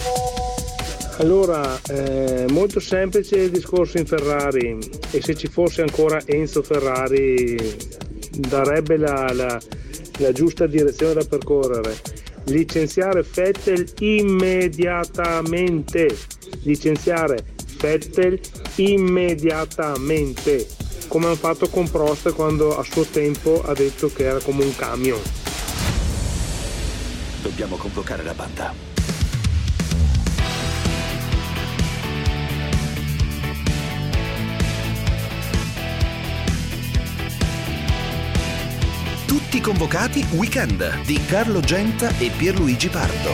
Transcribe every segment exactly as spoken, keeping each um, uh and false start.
Allora, eh, molto semplice il discorso in Ferrari, e se ci fosse ancora Enzo Ferrari darebbe la, la, la giusta direzione da percorrere. Licenziare Vettel immediatamente, licenziare Vettel immediatamente, come hanno fatto con Prost quando a suo tempo ha detto che era come un camion. Dobbiamo convocare la banda. Tutti convocati Weekend di Carlo Genta e Pierluigi Pardo.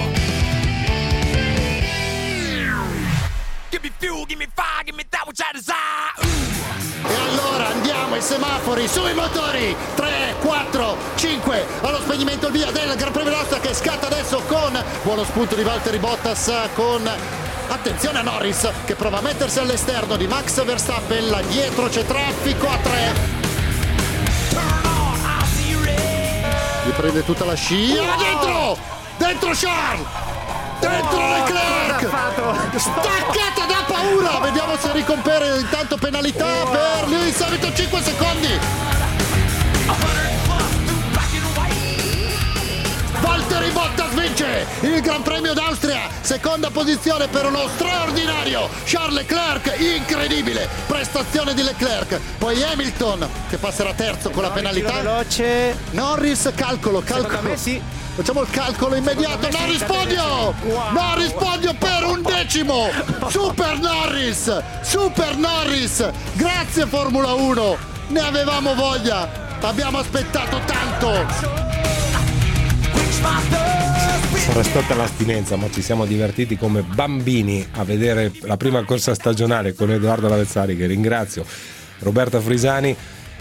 E allora andiamo ai semafori, sui motori, tre, quattro, cinque, allo spegnimento il via del Gran Premio d'Austria che scatta adesso con buono spunto di Valtteri Bottas, con attenzione a Norris che prova a mettersi all'esterno di Max Verstappen, là dietro c'è traffico a tre. Gli prende tutta la scia, wow. dentro, dentro Charles, dentro oh, Leclerc, staccata da paura, vediamo se ricompare, intanto penalità wow. per Lewis Hamilton, cinque secondi. Valtteri Bottas vince il Gran Premio d'Austria, seconda posizione per uno straordinario Charles Leclerc, incredibile prestazione di Leclerc, poi Hamilton che passerà terzo con la penalità, veloce. Norris, calcolo, calcolo, me, sì. facciamo il calcolo immediato, Norris podio, wow. Norris podio per un decimo, Super Norris, Super Norris, grazie Formula uno, ne avevamo voglia, abbiamo aspettato tanto. Sarà stata l'astinenza, ma ci siamo divertiti come bambini a vedere la prima corsa stagionale con Edoardo Lavezzari, che ringrazio, Roberta Frisani.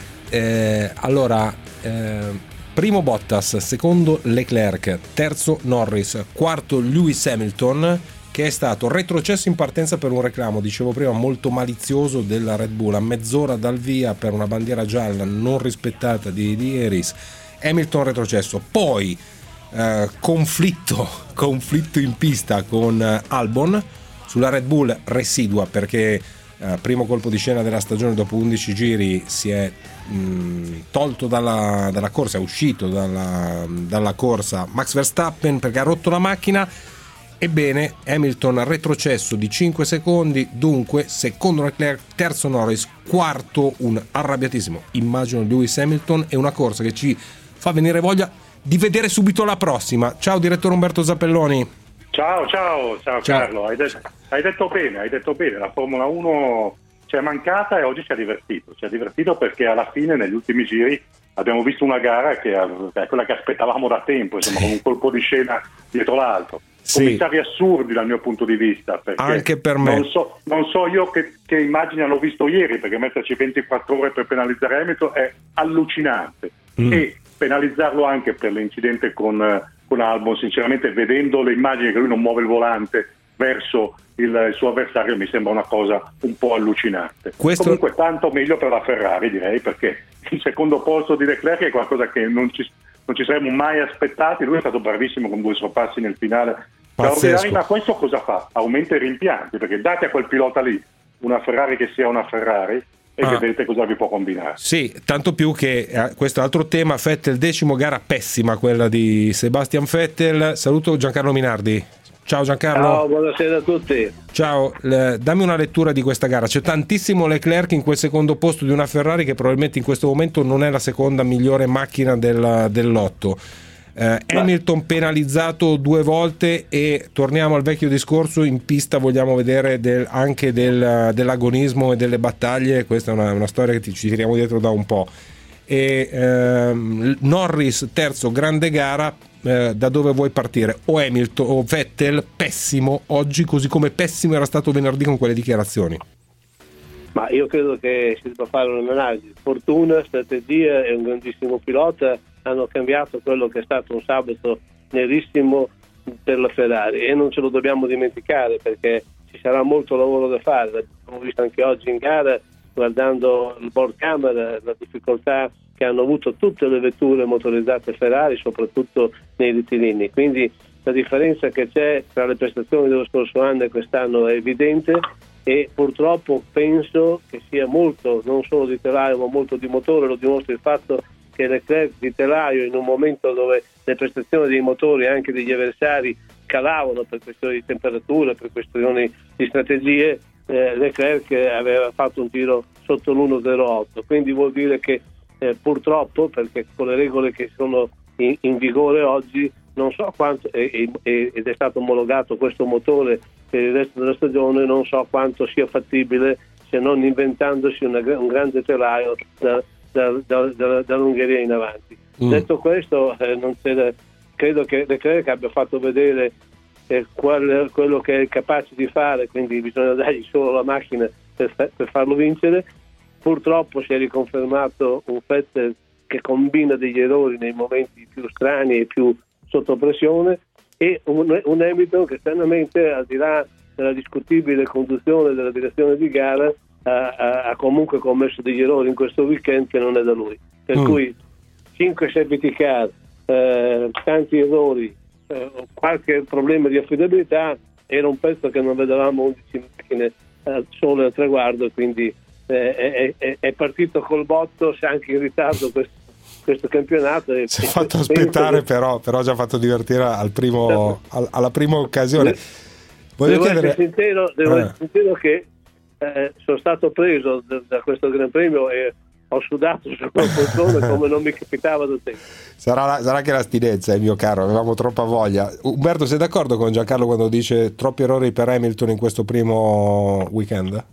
Eh, allora, eh, primo Bottas, secondo Leclerc, terzo Norris, quarto Lewis Hamilton, che è stato retrocesso in partenza per un reclamo, dicevo prima, molto malizioso della Red Bull, a mezz'ora dal via per una bandiera gialla non rispettata di, di Iris. Hamilton retrocesso, poi Uh, conflitto conflitto in pista con uh, Albon sulla Red Bull residua, perché uh, primo colpo di scena della stagione, dopo undici giri si è mh, tolto dalla, dalla corsa, è uscito dalla, dalla corsa Max Verstappen perché ha rotto la macchina. Ebbene, Hamilton retrocesso di cinque secondi, dunque secondo Leclerc, terzo Norris, quarto un arrabbiatissimo, immagino, Lewis Hamilton, e una corsa che ci fa venire voglia di vedere subito la prossima. Ciao direttore Umberto Zappelloni. Ciao, ciao, ciao, ciao. Carlo, hai, de- hai detto bene, hai detto bene, la Formula uno ci è mancata e oggi ci ha divertito, ci ha divertito perché alla fine negli ultimi giri abbiamo visto una gara che è quella che aspettavamo da tempo, insomma, con un colpo di scena dietro l'altro. Sì. Commissari assurdi dal mio punto di vista, perché anche per me non so, non so io che, che immagini hanno visto ieri, perché metterci ventiquattro ore per penalizzare Hamilton è allucinante. Mm. E penalizzarlo anche per l'incidente con, con Albon, sinceramente, vedendo le immagini che lui non muove il volante verso il, il suo avversario, mi sembra una cosa un po' allucinante. Questo... Comunque tanto meglio per la Ferrari, direi, perché il secondo posto di Leclerc è qualcosa che non ci, non ci saremmo mai aspettati. Lui è stato bravissimo con due sorpassi nel finale. Ma questo cosa fa? Aumenta i rimpianti, perché date a quel pilota lì una Ferrari che sia una Ferrari e ah. vedete cosa vi può combinare. Sì, tanto più che eh, questo è altro tema. Vettel decimo, gara pessima quella di Sebastian Vettel. Saluto Giancarlo Minardi. Ciao Giancarlo. Ciao, buonasera a tutti. Ciao, le, dammi una lettura di questa gara. C'è tantissimo Leclerc in quel secondo posto di una Ferrari che probabilmente in questo momento non è la seconda migliore macchina del, del lotto. Eh, Hamilton penalizzato due volte, e torniamo al vecchio discorso, in pista vogliamo vedere del, anche del, dell'agonismo e delle battaglie. Questa è una, una storia che ci tiriamo dietro da un po'. E ehm, Norris terzo, grande gara. Eh, da dove vuoi partire? O Hamilton o Vettel, pessimo oggi, così come pessimo era stato venerdì con quelle dichiarazioni. Ma io credo che si debba fare un'analisi. Fortuna, strategia e un grandissimo pilota hanno cambiato quello che è stato un sabato nerissimo per la Ferrari, e non ce lo dobbiamo dimenticare, perché ci sarà molto lavoro da fare. L'abbiamo visto anche oggi in gara, guardando il board camera, la difficoltà che hanno avuto tutte le vetture motorizzate Ferrari, soprattutto nei rettilinei. Quindi la differenza che c'è tra le prestazioni dello scorso anno e quest'anno è evidente, e purtroppo penso che sia molto, non solo di telaio ma molto di motore. Lo dimostra il fatto che Leclerc di telaio, in un momento dove le prestazioni dei motori anche degli avversari calavano per questioni di temperatura, per questioni di strategie, eh, Leclerc aveva fatto un tiro sotto l'uno virgola zero otto, quindi vuol dire che eh, purtroppo, perché con le regole che sono in, in vigore oggi, non so quanto, e, e, ed è stato omologato questo motore per il resto della stagione, non so quanto sia fattibile, se non inventandosi una, un grande telaio da, da, da, da, dall'Ungheria in avanti. Mm. Detto questo, eh, non c'è, credo che Leclerc abbia fatto vedere eh, qual, quello che è capace di fare, quindi bisogna dargli solo la macchina per, per farlo vincere. Purtroppo si è riconfermato un Vettel che combina degli errori nei momenti più strani e più sotto pressione, e un, un Hamilton che stranamente, al di là della discutibile conduzione della direzione di gara, ha, ha, ha comunque commesso degli errori in questo weekend che non è da lui, per mm. cui cinque safety car, eh, tanti errori, eh, qualche problema di affidabilità. Era un pezzo che non vedevamo undici macchine eh, sole al traguardo, quindi eh, è, è, è partito col botto, se anche in ritardo questo questo campionato. Si è fatto aspettare, che... però, però ci ha fatto divertire al primo, al, alla prima occasione. Voglio devo chiedere... essere sincero, devo eh. essere sincero che eh, sono stato preso da, da questo Gran Premio e ho sudato sulla poltrona come non mi capitava da tempo. Sarà, sarà che l'astinenza, mio caro, avevamo troppa voglia. Umberto, sei d'accordo con Giancarlo quando dice troppi errori per Hamilton in questo primo weekend?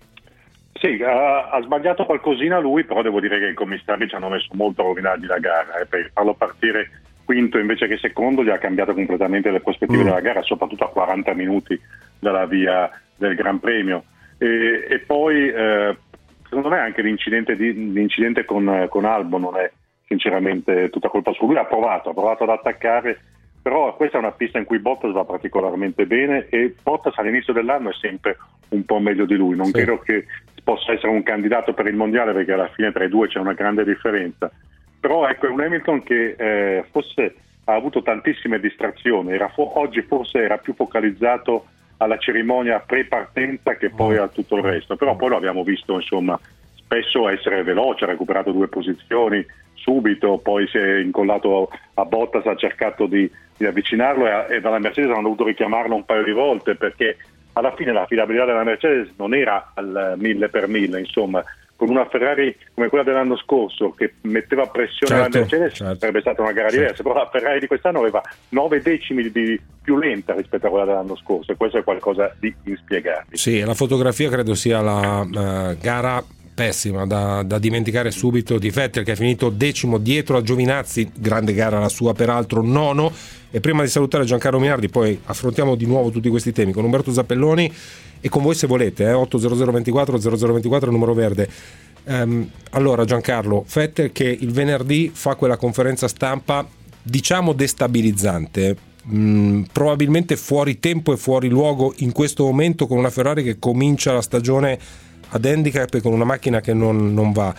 Sì, ha, ha sbagliato qualcosina lui, però devo dire che i commissari ci hanno messo molto a rovinargli la gara, eh, per farlo partire quinto invece che secondo gli ha cambiato completamente le prospettive mm. della gara, soprattutto a quaranta minuti dalla via del Gran Premio. E, e poi eh, secondo me anche l'incidente, di, l'incidente con, con Albon non è sinceramente tutta colpa sua. Lui ha provato, ha provato ad attaccare, però questa è una pista in cui Bottas va particolarmente bene, e Bottas all'inizio dell'anno è sempre un po' meglio di lui. Non sì. credo che possa essere un candidato per il mondiale, perché alla fine tra i due c'è una grande differenza. Però ecco, è un Hamilton che eh, forse ha avuto tantissime distrazioni, era fo- oggi forse era più focalizzato alla cerimonia pre-partenza che poi a tutto il resto, però poi lo abbiamo visto insomma spesso essere veloce, ha recuperato due posizioni subito, poi si è incollato a Bottas, ha cercato di, di avvicinarlo, e, e dalla Mercedes hanno dovuto richiamarlo un paio di volte, perché alla fine l'affidabilità della Mercedes non era al mille per mille, insomma, con una Ferrari come quella dell'anno scorso che metteva pressione alla certo, Mercedes certo. sarebbe stata una gara certo. diversa, però la Ferrari di quest'anno aveva nove decimi di più lenta rispetto a quella dell'anno scorso, e questo è qualcosa di inspiegabile. Sì, la fotografia credo sia la uh, gara pessima da, da dimenticare subito di Vettel, che è finito decimo dietro a Giovinazzi, grande gara la sua peraltro, nono. E prima di salutare Giancarlo Minardi, poi affrontiamo di nuovo tutti questi temi con Umberto Zappelloni e con voi se volete, eh, otto zero zero ventiquattro zero zero ventiquattro numero verde. Um, allora Giancarlo, Vettel che il venerdì fa quella conferenza stampa diciamo destabilizzante, mm, probabilmente fuori tempo e fuori luogo in questo momento, con una Ferrari che comincia la stagione ad handicap e con una macchina che non, non va.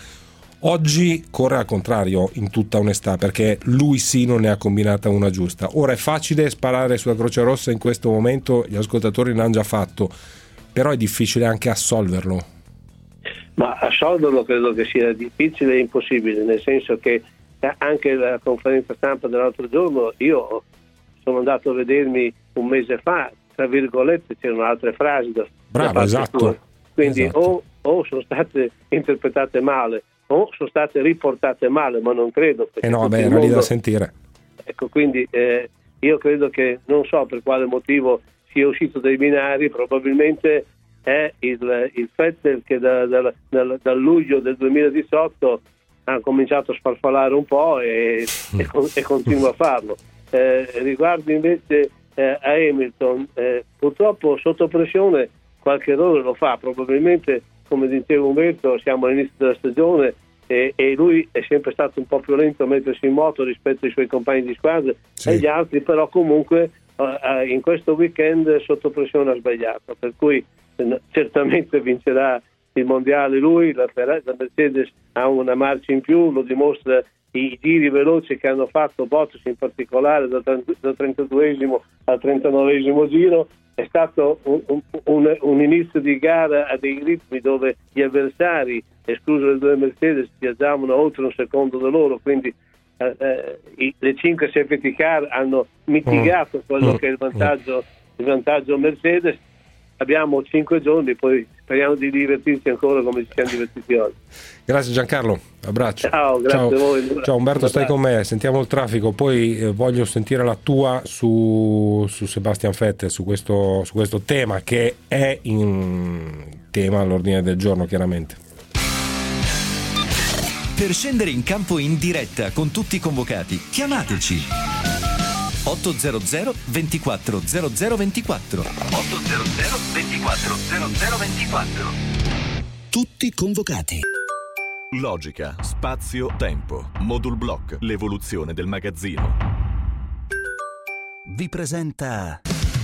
Oggi corre al contrario, in tutta onestà, perché lui sì non ne ha combinata una giusta. Ora è facile sparare sulla Croce Rossa in questo momento, gli ascoltatori l'hanno già fatto, però è difficile anche assolverlo. Ma assolverlo credo che sia difficile e impossibile, nel senso che anche la conferenza stampa dell'altro giorno io sono andato a vedermi un mese fa, tra virgolette c'erano altre frasi da, bravo da esatto sua. Quindi esatto. o, o sono state interpretate male o sono state riportate male, ma non credo. Eh no, vabbè, era mondo... lì da sentire. Ecco, quindi eh, io credo che, non so per quale motivo sia uscito dai binari, probabilmente è il, il Vettel che da, da, da, dal luglio del duemiladiciotto ha cominciato a sfarfallare un po' e, e, e continua a farlo. Eh, riguardo invece eh, a Hamilton, eh, purtroppo sotto pressione qualche errore lo fa, probabilmente, come diceva Umberto, siamo all'inizio della stagione e, e lui è sempre stato un po' più lento a mettersi in moto rispetto ai suoi compagni di squadra sì. e gli altri, però comunque uh, in questo weekend sotto pressione ha sbagliato, per cui eh, certamente vincerà il mondiale lui, la, la Mercedes ha una marcia in più, lo dimostra i giri veloci che hanno fatto Bottas in particolare dal, dal trentaduesimo al trentanovesimo giro, è stato un, un, un inizio di gara a dei ritmi dove gli avversari, escluso le due Mercedes, viaggiavano oltre un secondo da loro, quindi eh, eh, i, le cinque safety car hanno mitigato quello che è il vantaggio, il vantaggio Mercedes. Abbiamo cinque giorni, poi speriamo di divertirci ancora come ci siamo divertiti oggi. Grazie Giancarlo, abbraccio. Ciao, grazie Ciao. a voi. Ciao Umberto, stai con me, sentiamo il traffico, poi eh, voglio sentire la tua su, su Sebastian Vettel, su questo, su questo tema che è in tema all'ordine del giorno chiaramente. Per scendere in campo in diretta con tutti i convocati, chiamateci ottocento ventiquattro zero zero ventiquattro ottocento ventiquattro zero zero ventiquattro. Tutti convocati. Logica, spazio, tempo. Modul Block, l'evoluzione del magazzino. Vi presenta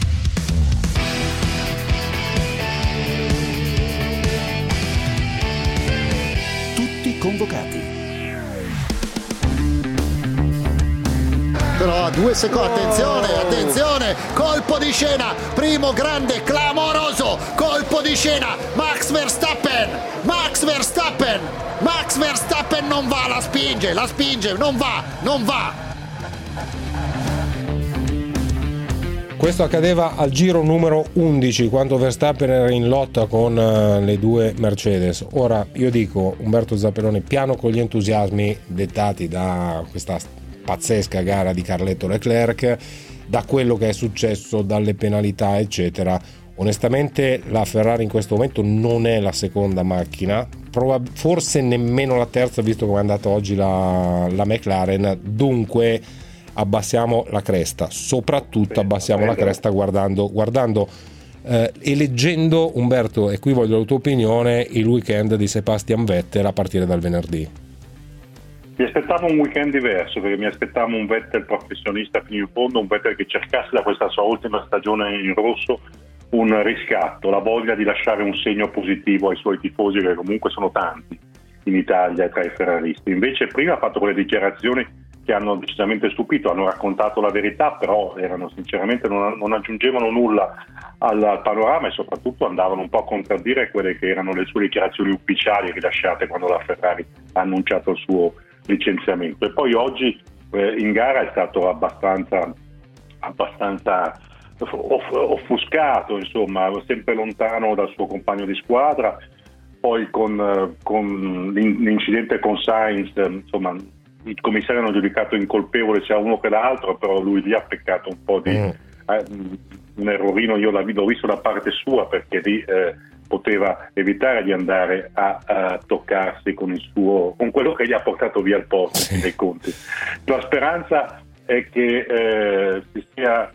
Tutti convocati. Però a due secondi, attenzione, attenzione, colpo di scena, primo grande, clamoroso, colpo di scena, Max Verstappen, Max Verstappen, Max Verstappen non va, la spinge, la spinge, non va, non va. Questo accadeva al giro numero undici, quando Verstappen era in lotta con uh, le due Mercedes. Ora io dico, Umberto Zappellone, piano con gli entusiasmi dettati da questa pazzesca gara di Carletto Leclerc, da quello che è successo, dalle penalità eccetera. Onestamente la Ferrari in questo momento non è la seconda macchina, probab- forse nemmeno la terza, visto come è andata oggi la, la McLaren. Dunque abbassiamo la cresta, soprattutto abbassiamo la cresta guardando, guardando eh, e leggendo, Umberto, e qui voglio la tua opinione, il weekend di Sebastian Vettel a partire dal venerdì. Mi aspettavo un weekend diverso, perché mi aspettavo un Vettel professionista fino in fondo, un Vettel che cercasse da questa sua ultima stagione in rosso un riscatto, la voglia di lasciare un segno positivo ai suoi tifosi, che comunque sono tanti in Italia tra i ferraristi. Invece prima ha fatto quelle dichiarazioni che hanno decisamente stupito, hanno raccontato la verità, però erano sinceramente non, non aggiungevano nulla al, al panorama, e soprattutto andavano un po' a contraddire quelle che erano le sue dichiarazioni ufficiali rilasciate quando la Ferrari ha annunciato il suo licenziamento. E poi oggi eh, in gara è stato abbastanza abbastanza off- offuscato, insomma, sempre lontano dal suo compagno di squadra. Poi con, con l'incidente con Sainz, insomma, i commissari hanno giudicato incolpevole sia uno che l'altro, però lui lì ha peccato un po' di mm. eh, un errorino. Io l'ho visto da parte sua, perché lì eh, poteva evitare di andare a, a toccarsi con il suo, con quello che gli ha portato via il posto, sì, dei conti. La speranza è che eh, si sia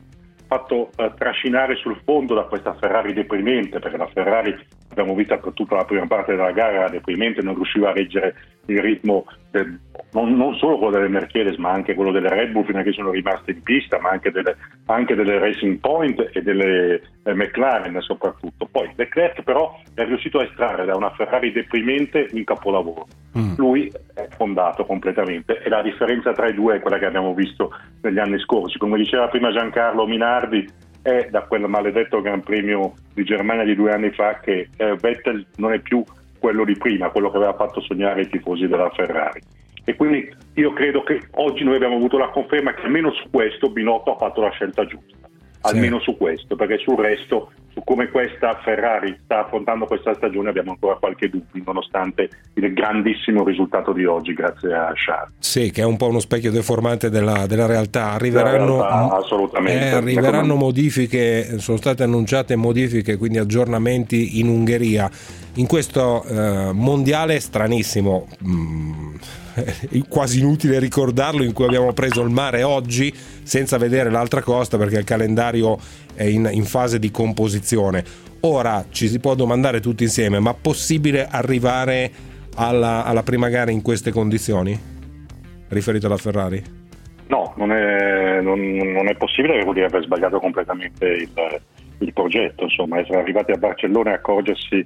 fatto eh, trascinare sul fondo da questa Ferrari deprimente, perché la Ferrari, abbiamo visto per tutta la prima parte della gara, era deprimente, non riusciva a reggere il ritmo del, non, non solo quello delle Mercedes ma anche quello delle Red Bull, fino a che sono rimaste in pista, ma anche delle, anche delle Racing Point e delle eh, McLaren soprattutto. Poi Leclerc però è riuscito a estrarre da una Ferrari deprimente un capolavoro. Mm. Lui è fondato completamente, e la differenza tra i due è quella che abbiamo visto negli anni scorsi. Come diceva prima Giancarlo Minardi, è da quel maledetto Gran Premio di Germania di due anni fa che eh, Vettel non è più quello di prima, quello che aveva fatto sognare i tifosi della Ferrari. E quindi io credo che oggi noi abbiamo avuto la conferma che almeno su questo Binotto ha fatto la scelta giusta, almeno sì, su questo, perché sul resto, su come questa Ferrari sta affrontando questa stagione, abbiamo ancora qualche dubbio, nonostante il grandissimo risultato di oggi grazie a Charles. Sì, che è un po' uno specchio deformante della, della realtà. Arriveranno, della realtà, assolutamente. Eh, arriveranno modifiche, sono state annunciate modifiche, quindi aggiornamenti in Ungheria. In questo eh, mondiale stranissimo, mh, quasi inutile ricordarlo, in cui abbiamo preso il mare oggi senza vedere l'altra costa, perché il calendario è in, in fase di composizione. Ora ci si può domandare tutti insieme: ma possibile arrivare alla, alla prima gara in queste condizioni? Riferito alla Ferrari? No, non è, non, non è possibile, perché vuol dire aver sbagliato completamente il, il progetto. Insomma, essere arrivati a Barcellona e accorgersi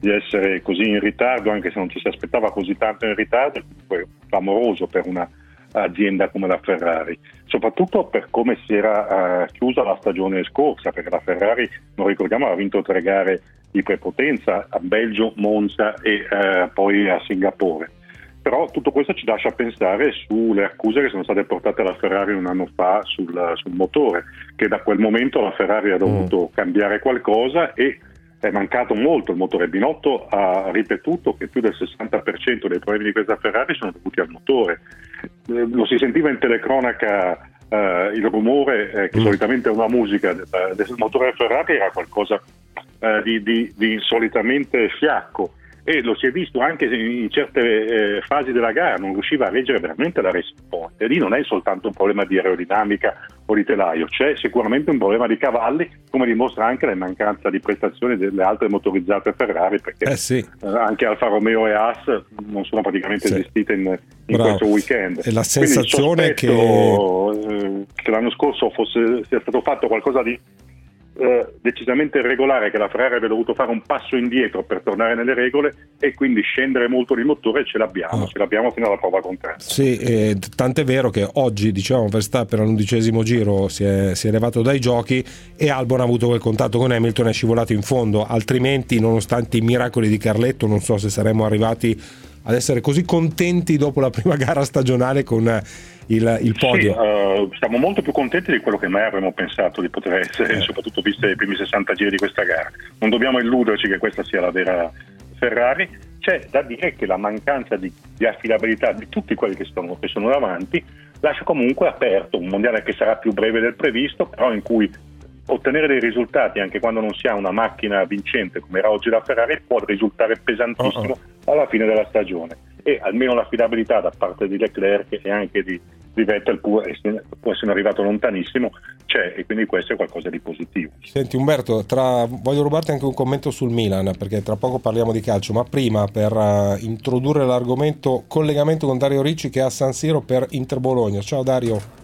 di essere così in ritardo, anche se non ci si aspettava così tanto in ritardo, è clamoroso per una azienda come la Ferrari, soprattutto per come si era uh, chiusa la stagione scorsa, perché la Ferrari, non ricordiamo, ha vinto tre gare di prepotenza a Belgio, Monza e uh, poi a Singapore. Però tutto questo ci lascia pensare sulle accuse che sono state portate alla Ferrari un anno fa sul, sul motore, che da quel momento la Ferrari ha dovuto mm. cambiare qualcosa e è mancato molto il motore. Binotto ha ripetuto che più del sessanta per cento dei problemi di questa Ferrari sono dovuti al motore. Eh, lo si sentiva in telecronaca, eh, il rumore eh, che mm. solitamente è una musica del, del motore Ferrari era qualcosa eh, di, di, di insolitamente fiacco, e lo si è visto anche in certe eh, fasi della gara, non riusciva a reggere veramente la Racing Point, e lì non è soltanto un problema di aerodinamica o di telaio, c'è sicuramente un problema di cavalli, come dimostra anche la mancanza di prestazioni delle altre motorizzate Ferrari, perché eh sì. eh, anche Alfa Romeo e Haas non sono praticamente sì. esistite in, in questo weekend. E la sensazione che... Eh, che l'anno scorso fosse sia stato fatto qualcosa di Eh, decisamente irregolare, che la Ferrari aveva dovuto fare un passo indietro per tornare nelle regole e quindi scendere molto di motore, ce l'abbiamo, oh. ce l'abbiamo fino alla prova contraria. Sì, eh, tant'è vero che oggi, diciamo, Verstappen all'undicesimo giro si è, si è levato dai giochi e Albon ha avuto quel contatto con Hamilton e è scivolato in fondo, altrimenti, nonostante i miracoli di Carletto, non so se saremmo arrivati ad essere così contenti dopo la prima gara stagionale con il, il podio. Sì, uh, siamo molto più contenti di quello che mai avremmo pensato di poter essere, eh. soprattutto viste i primi sessanta giri di questa gara. Non dobbiamo illuderci che questa sia la vera Ferrari. C'è da dire che la mancanza di, di affidabilità di tutti quelli che sono, che sono davanti lascia comunque aperto un mondiale che sarà più breve del previsto, però in cui ottenere dei risultati anche quando non si ha una macchina vincente come era oggi la Ferrari può risultare pesantissimo uh-uh. alla fine della stagione, e almeno l'affidabilità da parte di Leclerc e anche di, di Vettel può essere, può essere arrivato lontanissimo, c'è, e quindi questo è qualcosa di positivo. Senti Umberto, tra, voglio rubarti anche un commento sul Milan, perché tra poco parliamo di calcio, ma prima per uh, introdurre l'argomento, collegamento con Dario Ricci che è a San Siro per Inter Bologna. Ciao Dario.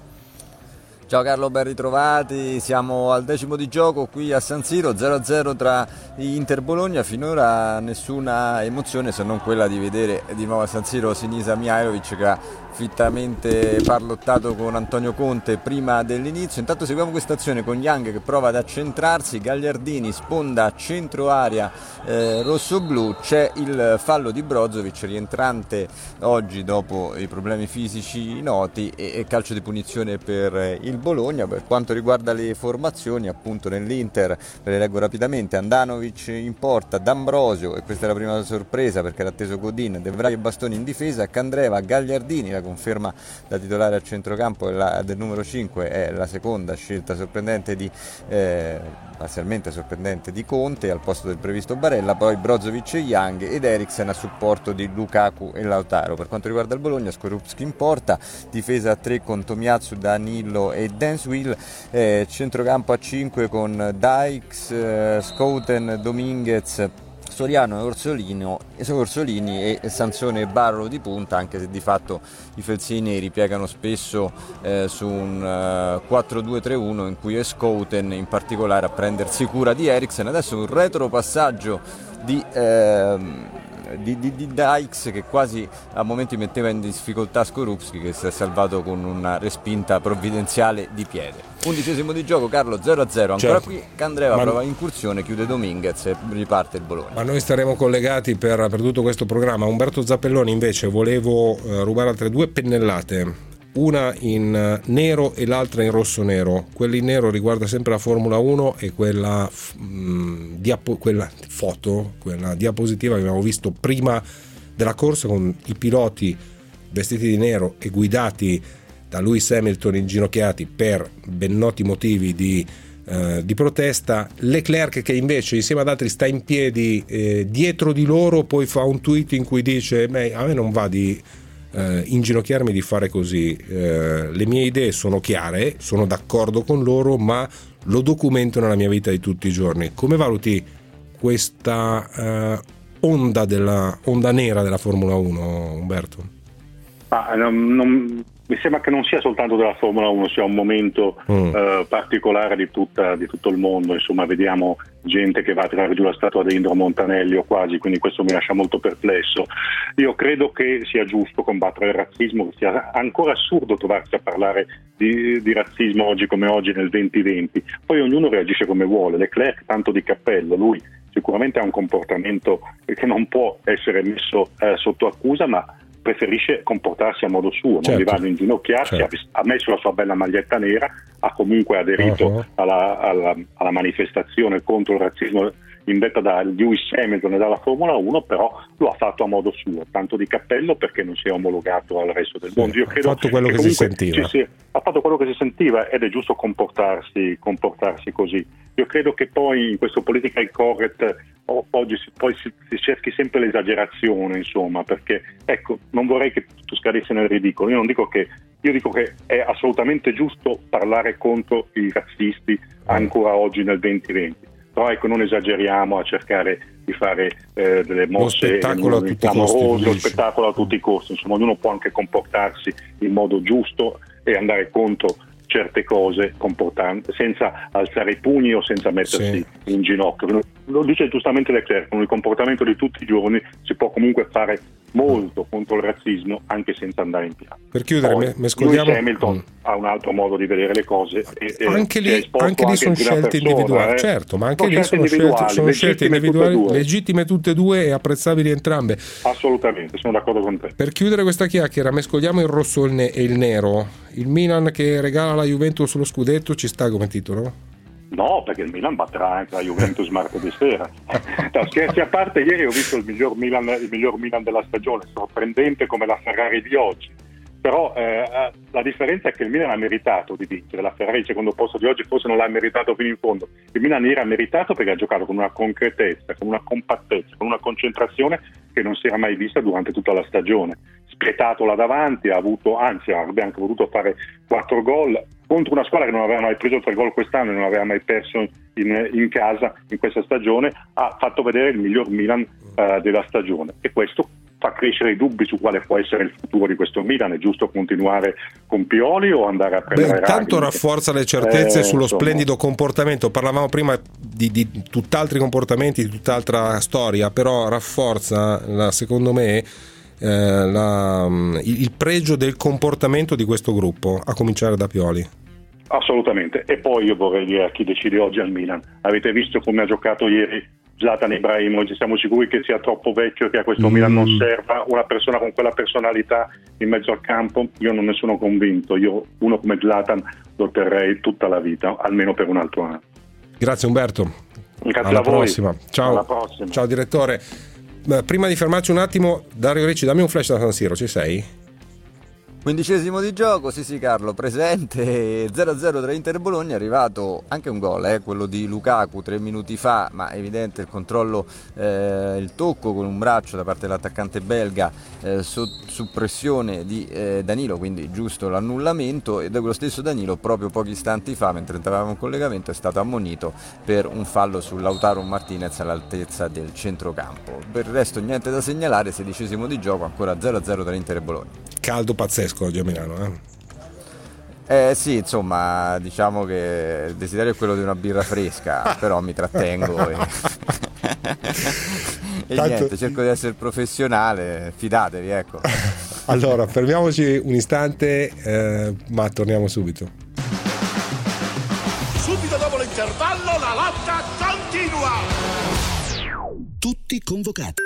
Ciao Carlo, ben ritrovati, siamo al decimo di gioco qui a San Siro, zero a zero tra Inter Bologna, finora nessuna emozione se non quella di vedere di nuovo a San Siro Sinisa Mihajlovic che ha fittamente parlottato con Antonio Conte prima dell'inizio. Intanto seguiamo questa azione con Young che prova ad accentrarsi, Gagliardini sponda centro area eh, rosso-blu, c'è il fallo di Brozovic rientrante oggi dopo i problemi fisici noti e, e calcio di punizione per il Bologna. Per quanto riguarda le formazioni, appunto nell'Inter ve le leggo rapidamente: Andanovic in porta, D'Ambrosio, e questa è la prima sorpresa perché era atteso Godin, De Vrij e Bastoni in difesa, Candreva, Gagliardini, la conferma da titolare a centrocampo la, del numero cinque è la seconda scelta sorprendente di eh, parzialmente sorprendente di Conte al posto del previsto Barella, poi Brozovic e Young ed Eriksen a supporto di Lukaku e Lautaro. Per quanto riguarda il Bologna, Skorupski in porta, difesa a tre con Tomiyasu, Danilo e Denswil, eh, centrocampo a cinque con Dykes, eh, Schouten, Dominguez, Soriano e Orsolino, Orsolini e Sansone e Barro di punta, anche se di fatto i felsinei ripiegano spesso eh, su un uh, quattro due tre uno in cui è Schouten in particolare a prendersi cura di Eriksen. Adesso un retropassaggio di, eh, di, di, di Dykes che quasi a momenti metteva in difficoltà Skorupski, che si è salvato con una respinta provvidenziale di piede. Undicesimo di gioco, Carlo, zero a zero, ancora certo. Qui Candreva ma... prova incursione, chiude Dominguez e riparte il Bologna. Ma noi staremo collegati per, per tutto questo programma. Umberto Zappelloni invece volevo uh, rubare altre due pennellate, una in nero e l'altra in rosso nero. Quella in nero riguarda sempre la Formula uno e quella, mh, diapo, quella foto, quella diapositiva che abbiamo visto prima della corsa con i piloti vestiti di nero e guidati da Lewis Hamilton inginocchiati per ben noti motivi di, eh, di protesta. Leclerc che invece insieme ad altri sta in piedi eh, dietro di loro, poi fa un tweet in cui dice beh, a me non va di eh, inginocchiarmi, di fare così, eh, le mie idee sono chiare, sono d'accordo con loro, ma lo documento nella mia vita di tutti i giorni. Come valuti questa eh, onda, della, onda nera della Formula uno, Umberto? Ah, non, non... mi sembra che non sia soltanto della Formula uno, sia un momento mm. eh, particolare di, tutta, di tutto il mondo. Insomma, vediamo gente che va a tirare giù la statua di Indro Montanelli o quasi, quindi questo mi lascia molto perplesso. Io credo che sia giusto combattere il razzismo, che sia ancora assurdo trovarsi a parlare di, di razzismo oggi come oggi nel duemilaventi. Poi ognuno reagisce come vuole. Leclerc tanto di cappello, lui sicuramente ha un comportamento che non può essere messo eh, sotto accusa, ma preferisce comportarsi a modo suo, non certo. gli vanno inginocchiarsi, certo. ha messo la sua bella maglietta nera, ha comunque aderito uh-huh. alla, alla, alla manifestazione contro il razzismo indetta da Lewis Hamilton e dalla Formula uno, però lo ha fatto a modo suo, tanto di cappello perché non si è omologato al resto del mondo. Io credo ha fatto quello che, che si sentiva. Sì, sì, ha fatto quello che si sentiva ed è giusto comportarsi, comportarsi così. Io credo che poi in questo politically correct oggi si, poi si, si cerchi sempre l'esagerazione, insomma, perché ecco, non vorrei che tu scadessi nel ridicolo. Io non dico che io dico che è assolutamente giusto parlare contro i razzisti ancora oggi nel duemilaventi, però ecco, non esageriamo a cercare di fare eh, delle mosse clamorose, lo spettacolo a tutti i costi. Insomma, ognuno può anche comportarsi in modo giusto e andare contro certe cose comportanti senza alzare i pugni o senza mettersi sì. in ginocchio. Lo dice giustamente Leclerc, con il comportamento di tutti i giorni si può comunque fare molto contro il razzismo anche senza andare in piazza. Per chiudere, Poi, mescoliamo... Lewis Hamilton mm. ha un altro modo di vedere le cose e, anche e lì, anche lì sono scelte persona, individuali eh? certo, ma anche sono lì sono scelte, sono scelte individuali tutte legittime tutte e due e apprezzabili entrambe. Assolutamente, sono d'accordo con te. Per chiudere questa chiacchiera, mescoliamo il rosso e il, ne- e il nero. Il Milan che regala la Juventus sullo scudetto ci sta come titolo? No, perché il Milan batterà anche la Juventus martedì sera. No, scherzi a parte, ieri ho visto il miglior Milan, il miglior Milan della stagione, sorprendente come la Ferrari di oggi. Però eh, la differenza è che il Milan ha meritato di vincere, la Ferrari il secondo posto di oggi forse non l'ha meritato fino in fondo. Il Milan era meritato perché ha giocato con una concretezza, con una compattezza, con una concentrazione che non si era mai vista durante tutta la stagione. Spietato là davanti, ha avuto, anzi avrebbe anche voluto fare quattro gol contro una squadra che non aveva mai preso tre gol quest'anno e non aveva mai perso in, in casa in questa stagione. Ha fatto vedere il miglior Milan uh, della stagione e questo fa crescere i dubbi su quale può essere il futuro di questo Milan. È giusto continuare con Pioli o andare a prendere Beh, tanto Ragni? Rafforza le certezze eh, sullo insomma. splendido comportamento. Parlavamo prima di, di tutt'altri comportamenti, di tutt'altra storia, però rafforza la, secondo me eh, la, il pregio del comportamento di questo gruppo, a cominciare da Pioli. Assolutamente. E poi io vorrei dire a chi decide oggi al Milan: avete visto come ha giocato ieri Zlatan Ibrahimovic? Siamo sicuri che sia troppo vecchio, che a questo mm. Milan non serva una persona con quella personalità in mezzo al campo? Io non ne sono convinto. Io uno come Zlatan lo terrei tutta la vita, almeno per un altro anno. Grazie Umberto. Grazie alla a voi. Prossima. Ciao. Alla prossima. Ciao direttore. Prima di fermarci un attimo, Dario Ricci, dammi un flash da San Siro, ci sei? Quindicesimo di gioco, sì sì Carlo, presente, zero a zero tra Inter e Bologna, è arrivato anche un gol, eh, quello di Lukaku tre minuti fa, ma evidente il controllo, eh, il tocco con un braccio da parte dell'attaccante belga eh, su, su pressione di eh, Danilo, quindi giusto l'annullamento, e da quello stesso Danilo proprio pochi istanti fa, mentre entravamo in collegamento, è stato ammonito per un fallo su Lautaro Martinez all'altezza del centrocampo. Per il resto niente da segnalare, sedicesimo di gioco, ancora zero a zero tra Inter e Bologna. Caldo pazzesco oggi a Milano, eh? Eh sì, insomma, diciamo che il desiderio è quello di una birra fresca, però mi trattengo e, e Tanto... niente, cerco di essere professionale, fidatevi, ecco. Allora, fermiamoci un istante, eh, ma torniamo subito. Subito dopo l'intervallo la lotta continua. Tutti convocati.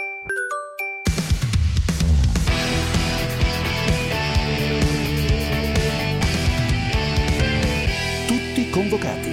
Convocati.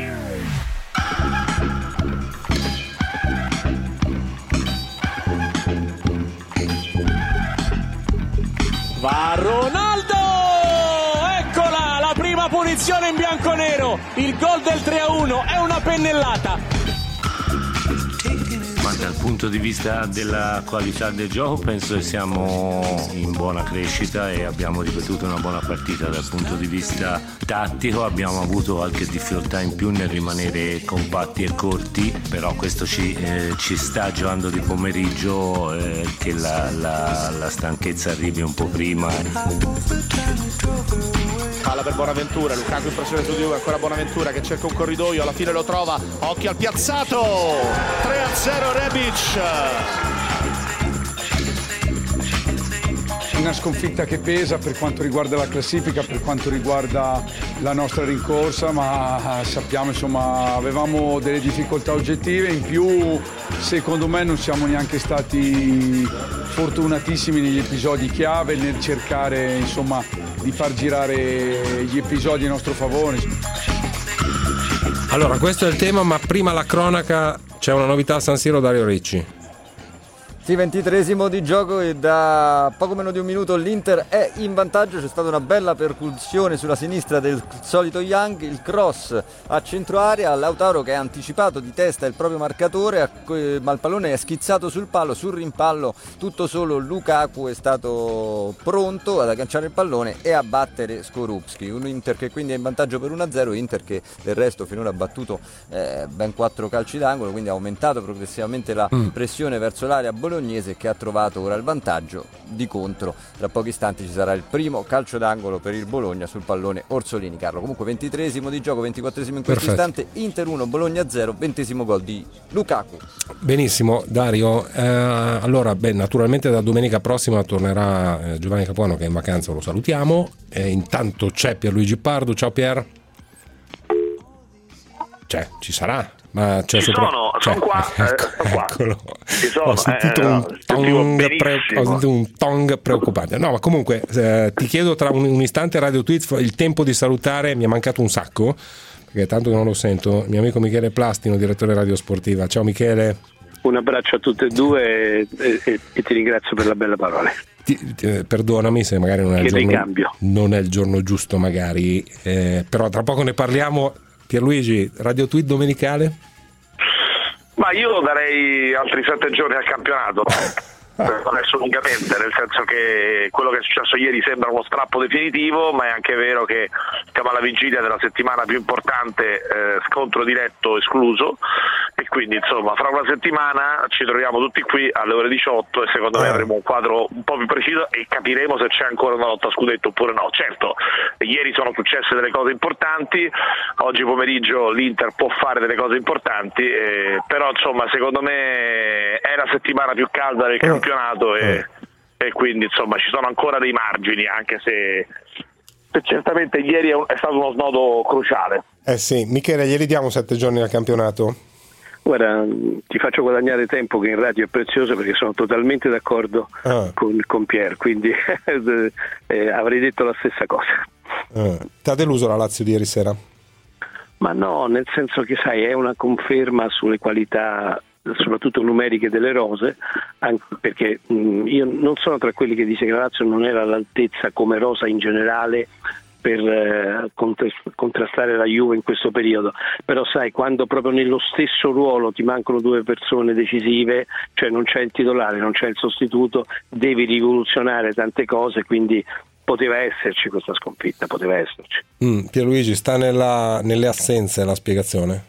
Va Ronaldo! Eccola la prima punizione in bianconero. Il gol del tre a uno è una pennellata. Ma dal punto di vista della qualità del gioco penso che siamo in buona crescita e abbiamo ripetuto una buona partita. Dal punto di vista tattico abbiamo avuto qualche difficoltà in più nel rimanere compatti e corti, però questo ci, eh, ci sta giocando di pomeriggio, eh, che la, la, la stanchezza arrivi un po' prima. Palla per Bonaventura, Lukaku in pressione su di lui, ancora Bonaventura che cerca un corridoio, alla fine lo trova, occhio al piazzato, tre a zero Rebic. Una sconfitta che pesa per quanto riguarda la classifica, per quanto riguarda la nostra rincorsa, ma sappiamo, insomma, avevamo delle difficoltà oggettive, in più secondo me non siamo neanche stati fortunatissimi negli episodi chiave nel cercare, insomma, di far girare gli episodi a nostro favore. Allora, questo è il tema, ma prima la cronaca. C'è una novità a San Siro, Dario Ricci. Sì, ventitreesimo di gioco e da poco meno di un minuto l'Inter è in vantaggio. C'è stata una bella percussione sulla sinistra del solito Young, il cross a centro area, Lautaro che ha anticipato di testa il proprio marcatore, ma il pallone è schizzato sul palo, sul rimpallo tutto solo Lukaku è stato pronto ad agganciare il pallone e a battere Skorupski. Un Inter che quindi è in vantaggio per uno a zero, Inter che del resto finora ha battuto eh, ben quattro calci d'angolo, quindi ha aumentato progressivamente la mm. pressione verso l'area bolognese, che ha trovato ora il vantaggio. Di contro tra pochi istanti ci sarà il primo calcio d'angolo per il Bologna sul pallone Orsolini. Carlo, comunque ventitreesimo di gioco, ventiquattresimo in questo Perfetto. istante, Inter uno, Bologna zero, ventesimo gol di Lukaku. Benissimo Dario, eh, allora beh, naturalmente da domenica prossima tornerà eh, Giovanni Capuano che è in vacanza, lo salutiamo, eh, intanto c'è Pierluigi Pardo. Ciao Pier. C'è, ci sarà. Ma c'è ci sopra... sono, cioè, sono qua, ecco, eh, sono qua. Eccolo. Ci sono, ho sentito, eh, un, no, tong pre... ho sentito un tong preoccupante. No, ma comunque eh, ti chiedo tra un, un istante Radio Tweet il tempo di salutare, mi è mancato un sacco perché tanto che non lo sento, il mio amico Michele Plastino, direttore Radio Sportiva. Ciao Michele. Un abbraccio a tutte e due e, e, e ti ringrazio per la bella parola. Ti, ti, perdonami se magari non è, il giorno, non è il giorno giusto magari, eh, però tra poco ne parliamo. Pierluigi, Radio Tweet domenicale? Ma io darei altri sette giorni al campionato. Adesso lungamente, nel senso che quello che è successo ieri sembra uno strappo definitivo, ma è anche vero che siamo alla vigilia della settimana più importante, eh, scontro diretto escluso, e quindi insomma fra una settimana ci troviamo tutti qui alle ore diciotto e secondo me avremo un quadro un po' più preciso e capiremo se c'è ancora una lotta a scudetto oppure no. Certo, ieri sono successe delle cose importanti, oggi pomeriggio l'Inter può fare delle cose importanti, eh, però insomma secondo me è la settimana più calda del campionato. E, e quindi insomma ci sono ancora dei margini, anche se, se certamente ieri è, un, è stato uno snodo cruciale. Eh sì, Michele, glieli diamo sette giorni al campionato? Guarda, ti faccio guadagnare tempo che in radio è prezioso, perché sono totalmente d'accordo ah. con, con Pier, quindi eh, avrei detto la stessa cosa. Ah. Ti ha deluso la Lazio di ieri sera? Ma no, nel senso che sai, è una conferma sulle qualità soprattutto numeriche delle rose, anche perché mh, io non sono tra quelli che dice che la Lazio non era all'altezza come rosa in generale per eh, contrastare la Juve in questo periodo, però sai, quando proprio nello stesso ruolo ti mancano due persone decisive, cioè non c'è il titolare, non c'è il sostituto, devi rivoluzionare tante cose, quindi poteva esserci questa sconfitta, poteva esserci. Mm, Pierluigi, sta nella, nelle assenze la spiegazione?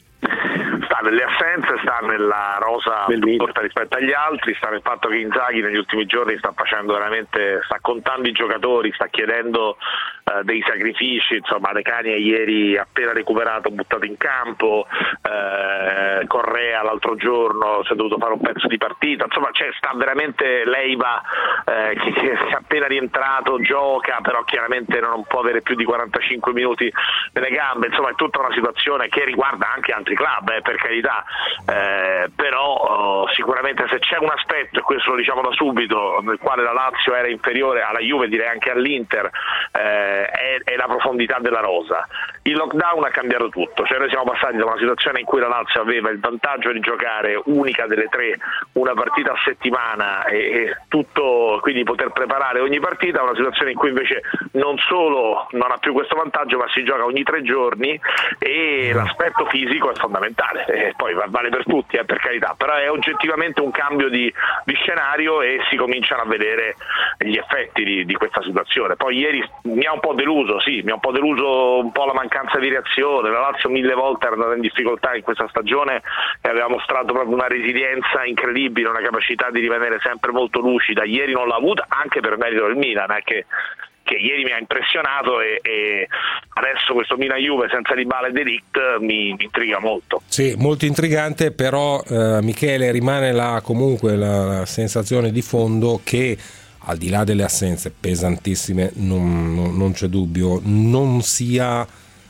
Nelle assenze, sta nella rosa più corta rispetto agli altri, sta nel fatto che Inzaghi negli ultimi giorni sta facendo veramente, sta contando i giocatori, sta chiedendo uh, dei sacrifici, insomma De Cani ieri appena recuperato buttato in campo, uh, Correa l'altro giorno si è dovuto fare un pezzo di partita, insomma cioè, sta veramente Leiva uh, che, che è appena rientrato, gioca, però chiaramente non può avere più di quarantacinque minuti nelle gambe, insomma è tutta una situazione che riguarda anche altri club, eh, per carità. Eh, però oh, sicuramente se c'è un aspetto, e questo lo diciamo da subito, nel quale la Lazio era inferiore alla Juve, direi anche all'Inter, eh, è, è la profondità della rosa. Il lockdown ha cambiato tutto, cioè noi siamo passati da una situazione in cui la Lazio aveva il vantaggio di giocare unica delle tre una partita a settimana e, e tutto, quindi poter preparare ogni partita, a una situazione in cui invece non solo non ha più questo vantaggio, ma si gioca ogni tre giorni e l'aspetto fisico è fondamentale. E poi vale per per tutti, eh, per carità, però è oggettivamente un cambio di, di scenario e si cominciano a vedere gli effetti di, di questa situazione. Poi ieri mi ha un po' deluso, sì, mi ha un po' deluso un po' la mancanza di reazione. La Lazio mille volte era andata in difficoltà in questa stagione e aveva mostrato proprio una resilienza incredibile, una capacità di rimanere sempre molto lucida. Ieri non l'ha avuta, anche per merito del Milan, eh, che che ieri mi ha impressionato e, e adesso questo Milan-Juve senza Dybala e De Ligt mi, mi intriga molto. Sì, molto intrigante, però eh, Michele, rimane la, comunque la sensazione di fondo che al di là delle assenze pesantissime, non, non, non c'è dubbio, non sia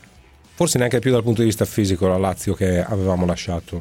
forse neanche più dal punto di vista fisico la Lazio che avevamo lasciato.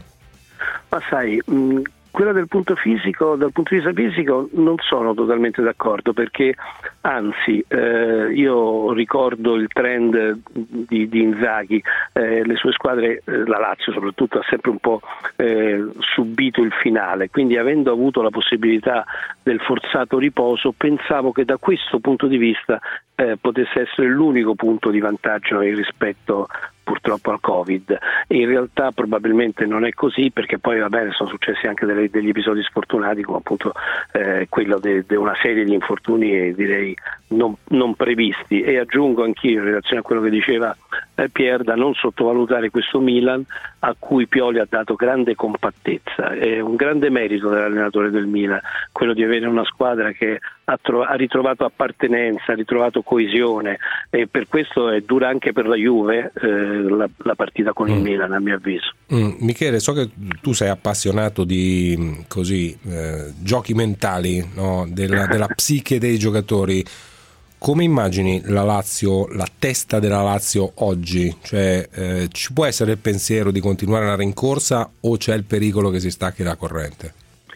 Ma sai, mh, quella del punto fisico, dal punto di vista fisico non sono totalmente d'accordo, perché anzi eh, io ricordo il trend di, di Inzaghi, eh, le sue squadre, eh, la Lazio soprattutto, ha sempre un po' eh, subito il finale, quindi avendo avuto la possibilità del forzato riposo pensavo che da questo punto di vista eh, potesse essere l'unico punto di vantaggio rispetto purtroppo al Covid. In realtà probabilmente non è così, perché poi va bene, sono successi anche delle, degli episodi sfortunati, come appunto eh, quello di una serie di infortuni e direi non, non previsti. E aggiungo anch'io in relazione a quello che diceva eh, Pier, da non sottovalutare questo Milan a cui Pioli ha dato grande compattezza. È un grande merito dell'allenatore del Milan quello di avere una squadra che ha, tro- ha ritrovato appartenenza, ha ritrovato coesione, e per questo è dura anche per la Juve eh, La, la partita con il mm. Milan, a mio avviso. Mm. Michele, so che tu sei appassionato di così eh, giochi mentali, no? della, della psiche dei giocatori. Come immagini la Lazio, la testa della Lazio oggi? Cioè eh, ci può essere il pensiero di continuare la rincorsa o c'è il pericolo che si stacchi la corrente?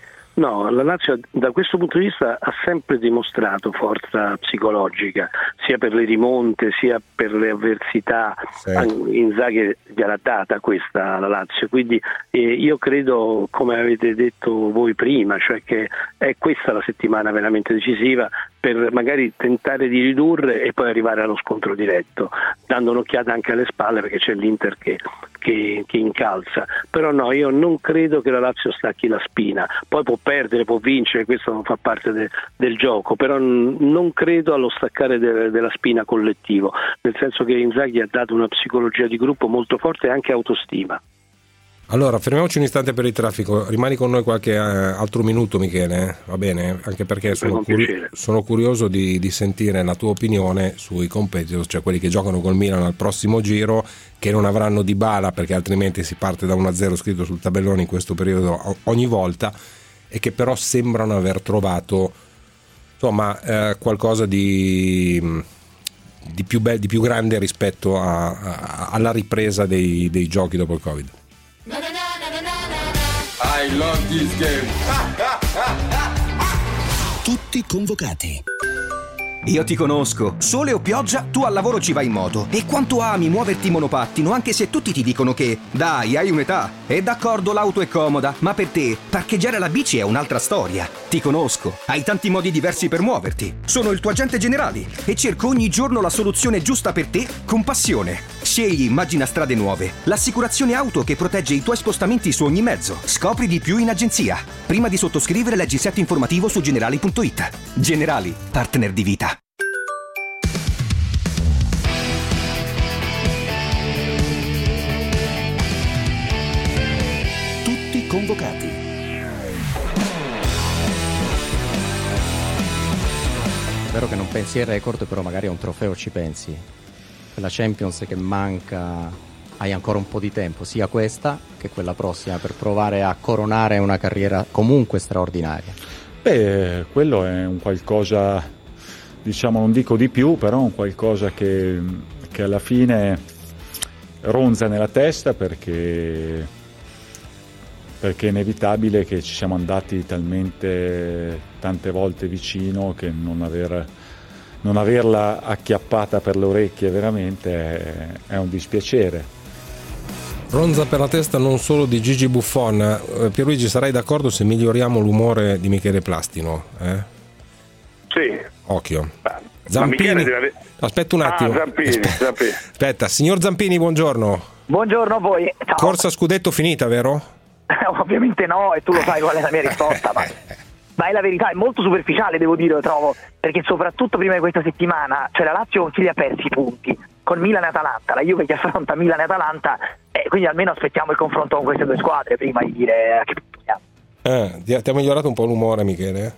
No, la Lazio da questo punto di vista ha sempre dimostrato forza psicologica, sia per le rimonte sia per le avversità. Sì. Inzaghi gliel'ha data questa la Lazio, quindi eh, io credo, come avete detto voi prima, cioè che è questa la settimana veramente decisiva per magari tentare di ridurre e poi arrivare allo scontro diretto, dando un'occhiata anche alle spalle, perché c'è l'Inter che, che, che incalza. Però no, io non credo che la Lazio stacchi la spina, poi può perdere, può vincere, questo non fa parte de, del gioco, però n- non credo allo staccare de- della spina collettivo, nel senso che Inzaghi ha dato una psicologia di gruppo molto forte e anche autostima. Allora, fermiamoci un istante per il traffico, rimani con noi qualche eh, altro minuto, Michele, eh? Va bene? Anche perché sono, curi- sono curioso di, di sentire la tua opinione sui competitor, cioè quelli che giocano col Milan al prossimo giro, che non avranno Dybala perché altrimenti si parte da uno a zero scritto sul tabellone in questo periodo ogni volta, e che però sembrano aver trovato insomma eh, qualcosa di, di, più be- di più grande rispetto a, a, alla ripresa dei, dei giochi dopo il Covid. I love this game. Tutti convocati. Io ti conosco. Sole o pioggia, tu al lavoro ci vai in moto. E quanto ami muoverti in monopattino, anche se tutti ti dicono che, dai, hai un'età. E d'accordo, l'auto è comoda, ma per te, parcheggiare la bici è un'altra storia. Ti conosco. Hai tanti modi diversi per muoverti. Sono il tuo agente Generali e cerco ogni giorno la soluzione giusta per te con passione. Scegli Immagina Strade Nuove, l'assicurazione auto che protegge i tuoi spostamenti su ogni mezzo. Scopri di più in agenzia. Prima di sottoscrivere, leggi il set informativo su generali punto it. Generali, partner di vita. Tutti convocati. Spero che non pensi al record, però magari a un trofeo ci pensi. La Champions che manca, hai ancora un po' di tempo, sia questa che quella prossima, per provare a coronare una carriera comunque straordinaria. Beh, quello è un qualcosa, diciamo, non dico di più, però un qualcosa che, che alla fine ronza nella testa, perché, perché è inevitabile che ci siamo andati talmente tante volte vicino che non aver... non averla acchiappata per le orecchie veramente è, è un dispiacere. Ronza per la testa non solo di Gigi Buffon. eh, Pierluigi, sarai d'accordo se miglioriamo l'umore di Michele Plastino? Eh? Sì. Occhio. Ma, Zampini, ma deve... aspetta un attimo. Ah, Zampini, aspetta. Zampini. aspetta, signor Zampini, buongiorno. Buongiorno a voi. Ciao. Corsa scudetto finita, vero? Ovviamente no, e tu lo sai qual è la mia risposta, ma, ma è la verità, è molto superficiale, devo dire, lo trovo, perché soprattutto prima di questa settimana, cioè la Lazio con chi li ha persi i punti? Con Milan e Atalanta, la Juve che affronta Milan e Atalanta, eh, quindi almeno aspettiamo il confronto con queste due squadre prima di dire a che punto siamo. Eh, ti ha migliorato un po' l'umore, Michele?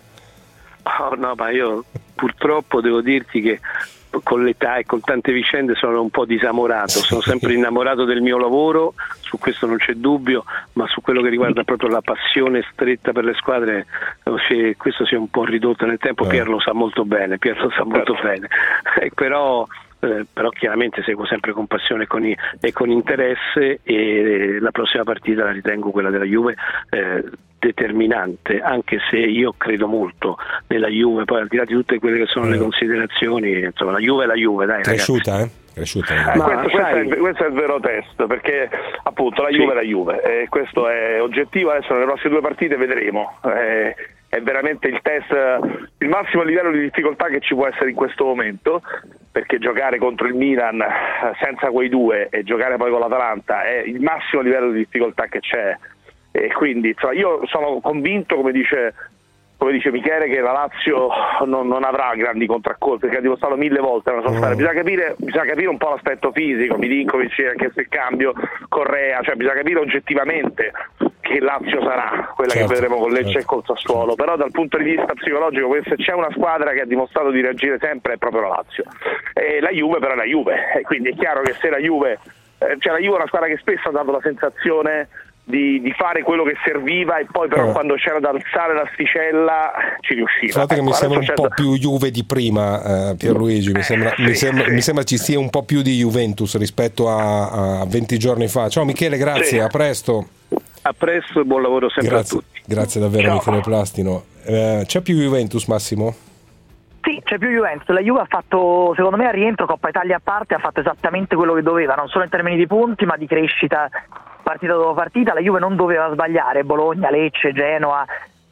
Oh, no, ma io purtroppo devo dirti che con l'età e con tante vicende sono un po' disamorato, sono sempre innamorato del mio lavoro, su questo non c'è dubbio, ma su quello che riguarda proprio la passione stretta per le squadre, se questo si è un po' ridotto nel tempo. Pier lo sa molto bene, Pier lo sa molto bene, eh, però Eh, però chiaramente seguo sempre con passione e con, i, e con interesse, e la prossima partita la ritengo, quella della Juve, eh, determinante, anche se io credo molto nella Juve, poi al di là di tutte quelle che sono mm. le considerazioni, insomma la Juve è la Juve, dai, cresciuta, ragazzi. eh? Cresciuta, eh, questo, questo, è il, questo è il vero test, perché appunto la Juve sì. è la Juve, e questo è oggettivo. Adesso nelle prossime due partite vedremo, eh, è veramente il test, il massimo livello di difficoltà che ci può essere in questo momento, perché giocare contro il Milan senza quei due e giocare poi con l'Atalanta è il massimo livello di difficoltà che c'è, e quindi insomma, io sono convinto, come dice come dice Michele, che la Lazio non, non avrà grandi contraccolpi, perché ha dimostrato mille volte la sua squadra. Bisogna capire, bisogna capire un po' l'aspetto fisico, Milinkovic, anche se il cambio, Correa, cioè bisogna capire oggettivamente che Lazio sarà quella certo, che vedremo con Lecce certo. e col Sassuolo, però dal punto di vista psicologico, se c'è una squadra che ha dimostrato di reagire sempre è proprio la Lazio, e la Juve però è la Juve, e quindi è chiaro che se la Juve, eh, cioè la Juve è una squadra che spesso ha dato la sensazione Di, di fare quello che serviva, e poi però oh. quando c'era da alzare l'asticella ci riusciva. Guardate che ecco, mi sembra un c'è po' da... più Juve di prima, eh, Pierluigi, mi, eh, sembra, sì, mi, sembra, sì. mi sembra ci sia un po' più di Juventus rispetto a, a venti giorni fa. Ciao Michele, grazie, sì. a presto. A presto e buon lavoro sempre grazie, a tutti. Grazie davvero. Ciao. Michele Plastino. Eh, c'è più Juventus, Massimo? Sì, c'è più Juventus. La Juve ha fatto, secondo me, a rientro, Coppa Italia a parte, ha fatto esattamente quello che doveva, non solo in termini di punti ma di crescita partita dopo partita. La Juve non doveva sbagliare Bologna, Lecce, Genoa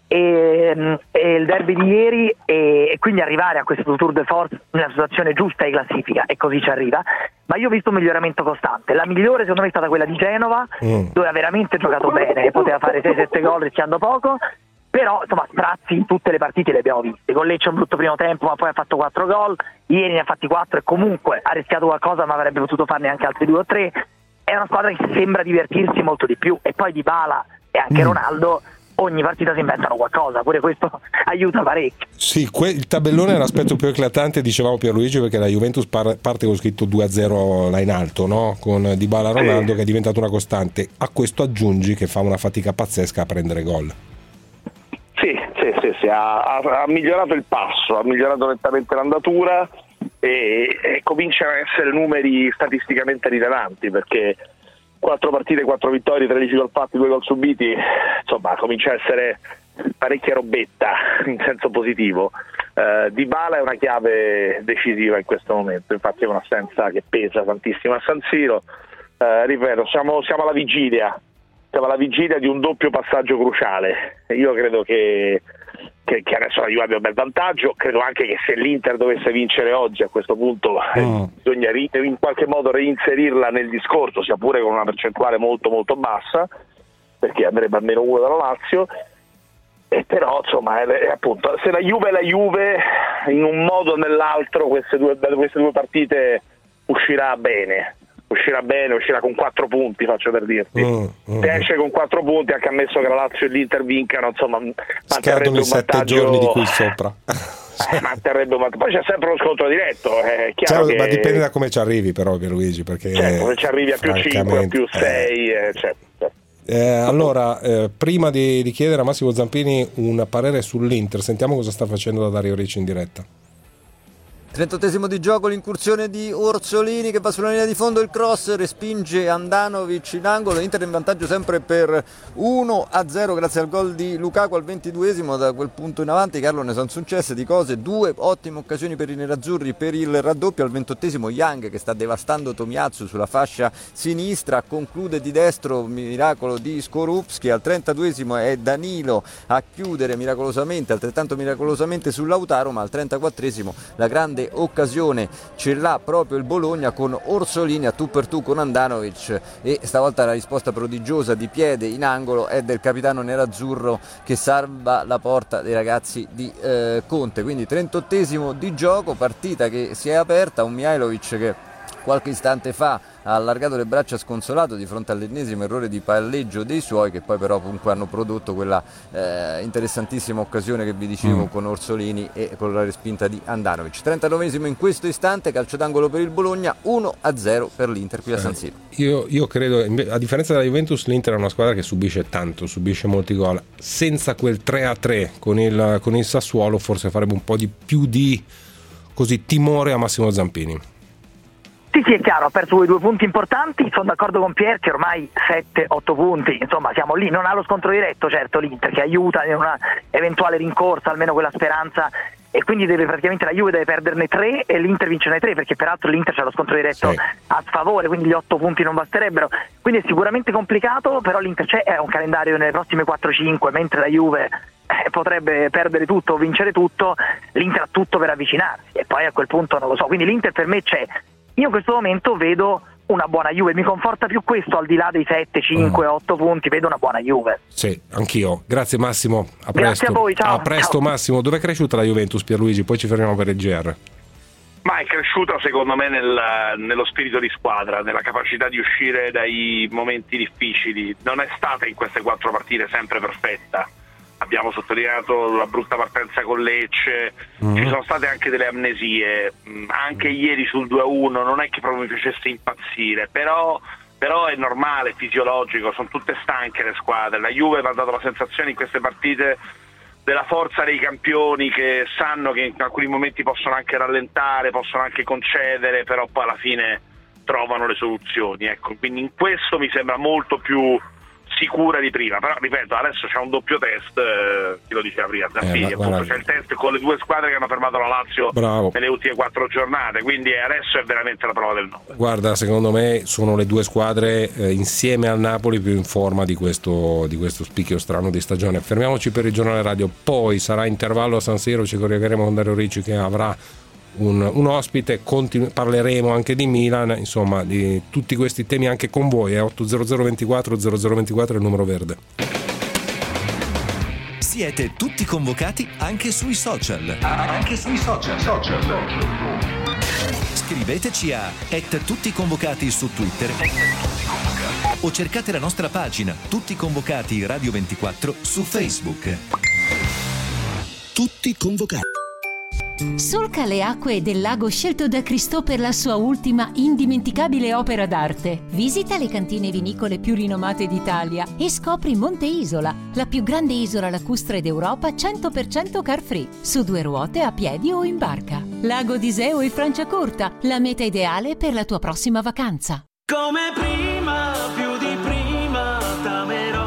e, e il derby di ieri, e, e quindi arrivare a questo tour de force nella situazione giusta di classifica, e così ci arriva. Ma io ho visto un miglioramento costante. La migliore secondo me è stata quella di Genova, mm. dove ha veramente giocato bene e poteva fare sei sette gol rischiando poco, però insomma sprazzi in tutte le partite le abbiamo viste. Con Lecce un brutto primo tempo, ma poi ha fatto quattro gol, ieri ne ha fatti quattro e comunque ha rischiato qualcosa, ma avrebbe potuto farne anche altri due o tre. È una squadra che sembra divertirsi molto di più, e poi Dybala e anche mm. Ronaldo ogni partita si inventano qualcosa, pure questo aiuta parecchio. Sì, que- il tabellone è l'aspetto più eclatante, dicevamo Pierluigi, perché la Juventus par- parte con scritto due a zero là in alto, no? Con Dybala e Ronaldo, sì. che è diventato una costante. A questo aggiungi che fa una fatica pazzesca a prendere gol. Sì, sì, sì, sì. Ha, ha, ha migliorato il passo, ha migliorato nettamente l'andatura, e, e cominciano a essere numeri statisticamente rilevanti, perché quattro partite, quattro vittorie, tredici gol fatti, due gol subiti, insomma comincia a essere parecchia robetta in senso positivo. Uh, Dybala è una chiave decisiva in questo momento, infatti è un'assenza che pesa tantissimo a San Siro. Uh, ripeto, siamo, siamo alla vigilia siamo alla vigilia di un doppio passaggio cruciale. Io credo che Che, che adesso la Juve abbia un bel vantaggio. Credo anche che se l'Inter dovesse vincere oggi, a questo punto mm. eh, bisogna ri- in qualche modo reinserirla nel discorso, sia pure con una percentuale molto molto bassa, perché andrebbe almeno uno dalla Lazio. E però insomma è, è appunto, se la Juve è la Juve, in un modo o nell'altro queste due, queste due partite uscirà bene uscirà bene, uscirà con quattro punti, faccio per dirti. Mm, mm. Se esce con quattro punti, anche ammesso che la Lazio e l'Inter vincano, insomma, manterrebbe un vantaggio. Giorni di qui sopra. Eh, manterrebbe un vantaggio. Poi c'è sempre lo scontro diretto. È chiaro, cioè, che... ma dipende da come ci arrivi, però, Pierluigi, perché certo, se ci arrivi a più cinque, a più sei, eh. eh, certo, certo. Eh, allora, eh, prima di, di chiedere a Massimo Zampini un parere sull'Inter, sentiamo cosa sta facendo da Dario Ricci in diretta. trentottesimo di gioco, l'incursione di Orsolini che va sulla linea di fondo, il cross respinge Andanovic in angolo, Inter in vantaggio sempre per uno a zero grazie al gol di Lukaku al ventiduesimo. Da quel punto in avanti Carlo ne sono successe di cose, due ottime occasioni per i nerazzurri per il raddoppio. Al ventottesimo Young che sta devastando Tomiyasu sulla fascia sinistra, conclude di destro, miracolo di Skorupski. Al trentaduesimo è Danilo a chiudere miracolosamente, altrettanto miracolosamente su Lautaro, ma al trentaquattresimo la grande grande occasione ce l'ha proprio il Bologna con Orsolini a tu per tu con Handanovic, e stavolta la risposta prodigiosa di piede in angolo è del capitano nerazzurro che salva la porta dei ragazzi di eh, Conte. Quindi trentottesimo di gioco, partita che si è aperta, un Mihajlovic che qualche istante fa ha allargato le braccia sconsolato di fronte all'ennesimo errore di palleggio dei suoi, che poi però comunque hanno prodotto quella eh, interessantissima occasione che vi dicevo mm. con Orsolini e con la respinta di Handanovic. trentanovesimo in questo istante, calcio d'angolo per il Bologna, uno a zero per l'Inter qui a San Siro. Eh, io, io credo, a differenza della Juventus, l'Inter è una squadra che subisce tanto, subisce molti gol. Senza quel tre a tre con il, con il Sassuolo forse farebbe un po' di più di così timore a Massimo Zampini. Sì, sì, è chiaro, ha perso quei due punti importanti, sono d'accordo con Pier che ormai sette otto punti, insomma siamo lì, non ha lo scontro diretto certo l'Inter che aiuta in una eventuale rincorsa, almeno quella speranza, e quindi deve praticamente la Juve deve perderne tre e l'Inter vincerne tre, perché peraltro l'Inter c'ha lo scontro diretto sì. a sfavore, quindi gli otto punti non basterebbero, quindi è sicuramente complicato, però l'Inter c'è, è un calendario nelle prossime quattro cinque, mentre la Juve eh, potrebbe perdere tutto o vincere tutto, l'Inter ha tutto per avvicinarsi e poi a quel punto non lo so, quindi l'Inter per me c'è. Io in questo momento vedo una buona Juve, mi conforta più questo al di là dei sette, cinque, otto punti, vedo una buona Juve. Sì, anch'io. Grazie Massimo, a presto. Grazie a voi, ciao. A presto ciao. Massimo, dove è cresciuta la Juventus, Pierluigi? Poi ci fermiamo per il G R. Ma è cresciuta secondo me nel, nello spirito di squadra, nella capacità di uscire dai momenti difficili. Non è stata in queste quattro partite sempre perfetta. Abbiamo sottolineato la brutta partenza con Lecce, mm. ci sono state anche delle amnesie, anche ieri sul due a uno non è che proprio mi facesse impazzire, però, però è normale, è fisiologico, sono tutte stanche le squadre. La Juve mi ha dato la sensazione in queste partite della forza dei campioni che sanno che in alcuni momenti possono anche rallentare, possono anche concedere, però poi alla fine trovano le soluzioni. Ecco, quindi in questo mi sembra molto più sicura di prima, però ripeto adesso c'è un doppio test, eh, chi lo diceva prima Zampini, eh, appunto, c'è il test con le due squadre che hanno fermato la Lazio Bravo. nelle ultime quattro giornate, quindi adesso è veramente la prova del nove. Guarda, secondo me sono le due squadre eh, insieme al Napoli più in forma di questo, di questo spicchio strano di stagione. Fermiamoci per il giornale radio, poi sarà intervallo a San Siro, ci collegheremo con Dario Ricci che avrà Un, un ospite, continu- parleremo anche di Milan, insomma di tutti questi temi anche con voi. È otto zero zero ventiquattro zero zero ventiquattro il numero verde. Siete tutti convocati anche sui social. Anche sui social. social. Scriveteci a et tutti convocati su Twitter o cercate la nostra pagina Tutti Convocati Radio ventiquattro su Facebook. Tutti convocati. Solca le acque del lago scelto da Cristo per la sua ultima indimenticabile opera d'arte. Visita le cantine vinicole più rinomate d'Italia e scopri Monte Isola, la più grande isola lacustre d'Europa cento per cento car free, su due ruote, a piedi o in barca. Lago d'Iseo e Franciacorta, la meta ideale per la tua prossima vacanza. Come prima, più di prima, t'amerò.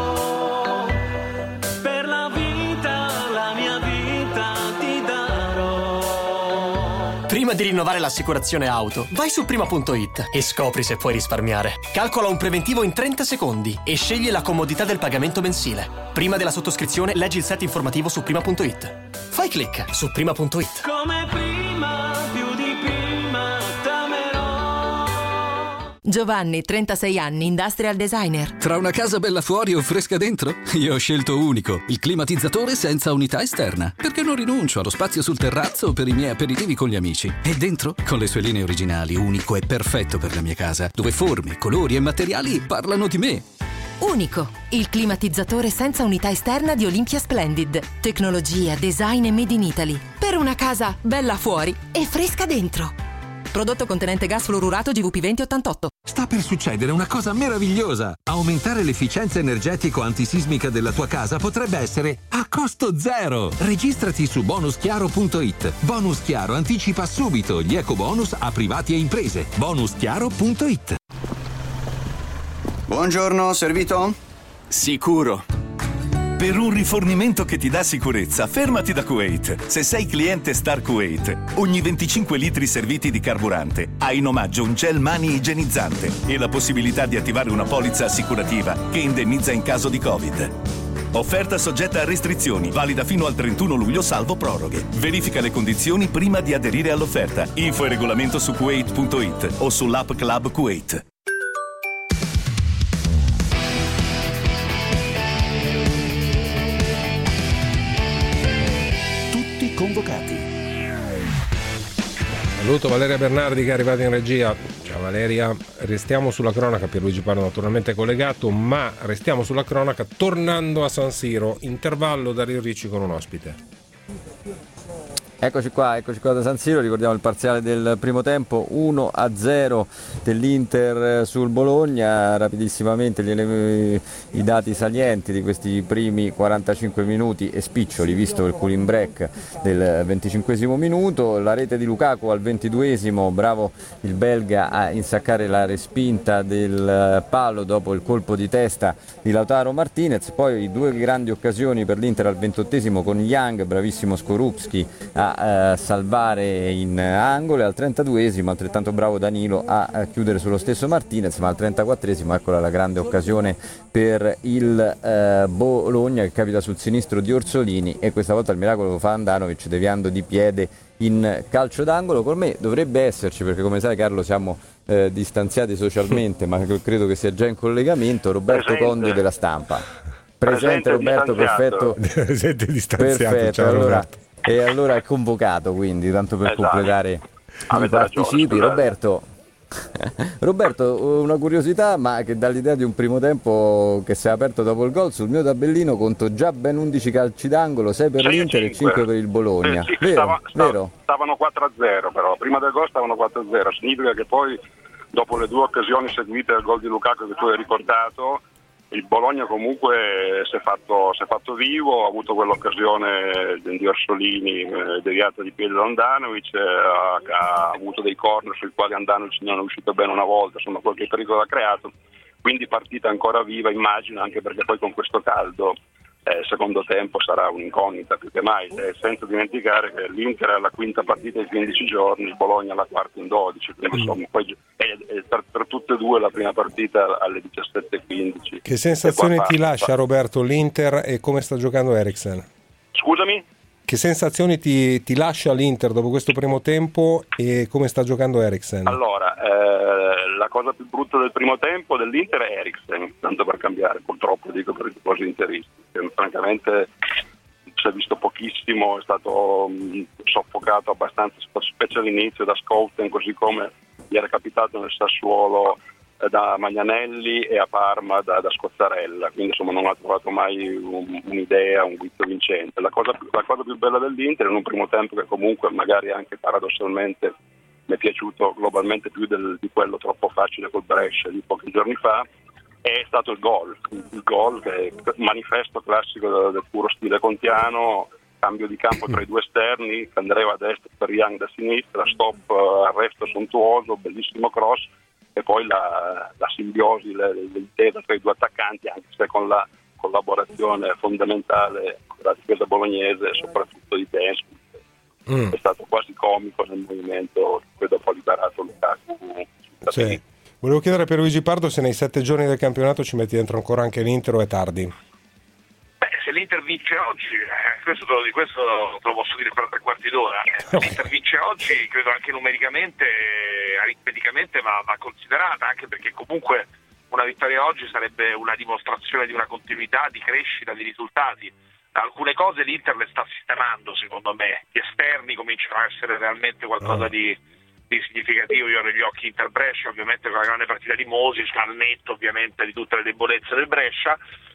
Per la vita, la mia vita ti darò. Prima di rinnovare l'assicurazione auto, vai su prima punto it e scopri se puoi risparmiare. Calcola un preventivo in trenta secondi e scegli la comodità del pagamento mensile. Prima della sottoscrizione leggi il set informativo su prima punto it. Fai clic su prima punto it. Come prima, più di prima, t'amerò. Giovanni, trentasei anni, industrial designer. Tra una casa bella fuori o fresca dentro? Io ho scelto Unico, il climatizzatore senza unità esterna, perché non rinuncio allo spazio sul terrazzo per i miei aperitivi con gli amici. E dentro, con le sue linee originali, Unico è perfetto per la mia casa, dove forme, colori e materiali parlano di me. Unico, il climatizzatore senza unità esterna di Olympia Splendid. Tecnologia, design e made in Italy. Per una casa bella fuori e fresca dentro. Prodotto contenente gas fluorurato G V P venti ottantotto. Sta per succedere una cosa meravigliosa. Aumentare l'efficienza energetico antisismica della tua casa potrebbe essere a costo zero. Registrati su bonus chiaro punto it. Bonus Chiaro anticipa subito gli ecobonus a privati e imprese. bonus chiaro punto it. Buongiorno, servito? Sicuro. Per un rifornimento che ti dà sicurezza, fermati da Kuwait. Se sei cliente Star Kuwait, ogni venticinque litri serviti di carburante hai in omaggio un gel mani igienizzante e la possibilità di attivare una polizza assicurativa che indennizza in caso di Covid. Offerta soggetta a restrizioni, valida fino al trentuno luglio salvo proroghe. Verifica le condizioni prima di aderire all'offerta. Info e regolamento su kuwait punto it o sull'app Club Kuwait. Tutti convocati. Saluto Valeria Bernardi che è arrivata in regia. Ciao Valeria, restiamo sulla cronaca, Pierluigi Pardo naturalmente collegato, ma restiamo sulla cronaca tornando a San Siro, intervallo Dario Ricci con un ospite. Eccoci qua, eccoci qua da San Siro, ricordiamo il parziale del primo tempo, uno a zero dell'Inter sul Bologna. Rapidissimamente gli, i dati salienti di questi primi quarantacinque minuti e spiccioli, visto il cooling break del venticinquesimo minuto. La rete di Lukaku al ventiduesimo, bravo il belga a insaccare la respinta del palo dopo il colpo di testa di Lautaro Martinez. Poi due grandi occasioni per l'Inter al ventottesimo con Young, bravissimo Skorupski a a salvare in angolo, e al trentaduesimo altrettanto bravo Danilo a chiudere sullo stesso Martinez, ma al trentaquattresimo eccola la grande occasione per il eh, Bologna che capita sul sinistro di Orsolini, e questa volta il miracolo lo fa Andanovic deviando di piede in calcio d'angolo. Con me dovrebbe esserci, perché come sai Carlo siamo eh, distanziati socialmente, ma credo che sia già in collegamento, Roberto Presente. Condio della Stampa. Presente, Presente Roberto, perfetto. Presente distanziato, perfetto. Ciao allora, Roberto. E allora è convocato, quindi tanto per esatto. completare Avete i participi. ragione, Roberto, Roberto, una curiosità, ma che dall'idea di un primo tempo che si è aperto dopo il gol, sul mio tabellino conto già ben undici calci d'angolo, sei per l'Inter e cinque per il Bologna. Eh, sì, vero? stava, stava, vero? Stavano quattro a zero, però prima del gol stavano quattro a zero, significa che poi dopo le due occasioni seguite al gol di Lukaku che tu hai ricordato, il Bologna comunque si è fatto, si è fatto vivo, ha avuto quell'occasione di Orsolini eh, deviata di piede da Andanovic, eh, ha, ha avuto dei corner sui quali Andanovic non è uscito bene una volta, insomma qualche pericolo l'ha creato, quindi partita ancora viva, immagino, anche perché poi con questo caldo eh, secondo tempo sarà un'incognita più che mai, eh, senza dimenticare che l'Inter è alla quinta partita in quindici giorni, il Bologna alla quarta in dodici, quindi insomma poi è, è per, per tutte e due la prima partita alle diciassette e quindici. Che sensazione ti lascia Roberto l'Inter e come sta giocando Eriksen? Scusami? Che sensazioni ti, ti lascia l'Inter dopo questo primo tempo e come sta giocando Eriksen? Allora, eh, la cosa più brutta del primo tempo dell'Inter è Eriksen, tanto per cambiare, purtroppo dico per i tifosi interisti, che francamente si è visto pochissimo, è stato mh, soffocato abbastanza, specie all'inizio da Schouten, così come gli era capitato nel Sassuolo eh, da Magnanelli e a Parma da, da Scozzarella, quindi insomma non ha trovato mai un, un'idea, un guizzo vincente. La cosa, la cosa più bella dell'Inter in un primo tempo che comunque magari anche paradossalmente mi è piaciuto globalmente più del, di quello troppo facile col Brescia di pochi giorni fa, è stato il gol, il gol che è manifesto classico del, del puro stile contiano, cambio di campo tra i due esterni, Candreva a destra per Young da sinistra, stop, arresto sontuoso, bellissimo cross, e poi la, la simbiosi l'intesa tra i due attaccanti, anche se con la collaborazione fondamentale della difesa bolognese, soprattutto di Dens, mm. è stato quasi comico nel movimento che dopo ha liberato Lukaku. Sì. Volevo chiedere a Pierluigi Pardo se nei sette giorni del campionato ci metti dentro ancora anche l'Inter o è tardi? Beh, se l'Inter vince oggi, eh, questo, te lo, di questo te lo posso dire per tre quarti d'ora, se l'Inter vince oggi credo anche numericamente, aritmeticamente va, va considerata, anche perché comunque una vittoria oggi sarebbe una dimostrazione di una continuità, di crescita, di risultati. Alcune cose l'Inter le sta sistemando secondo me, gli esterni cominciano a essere realmente qualcosa di, di significativo. Io ho negli occhi Inter Brescia, ovviamente con la grande partita di Moses, al netto ovviamente di tutte le debolezze del Brescia,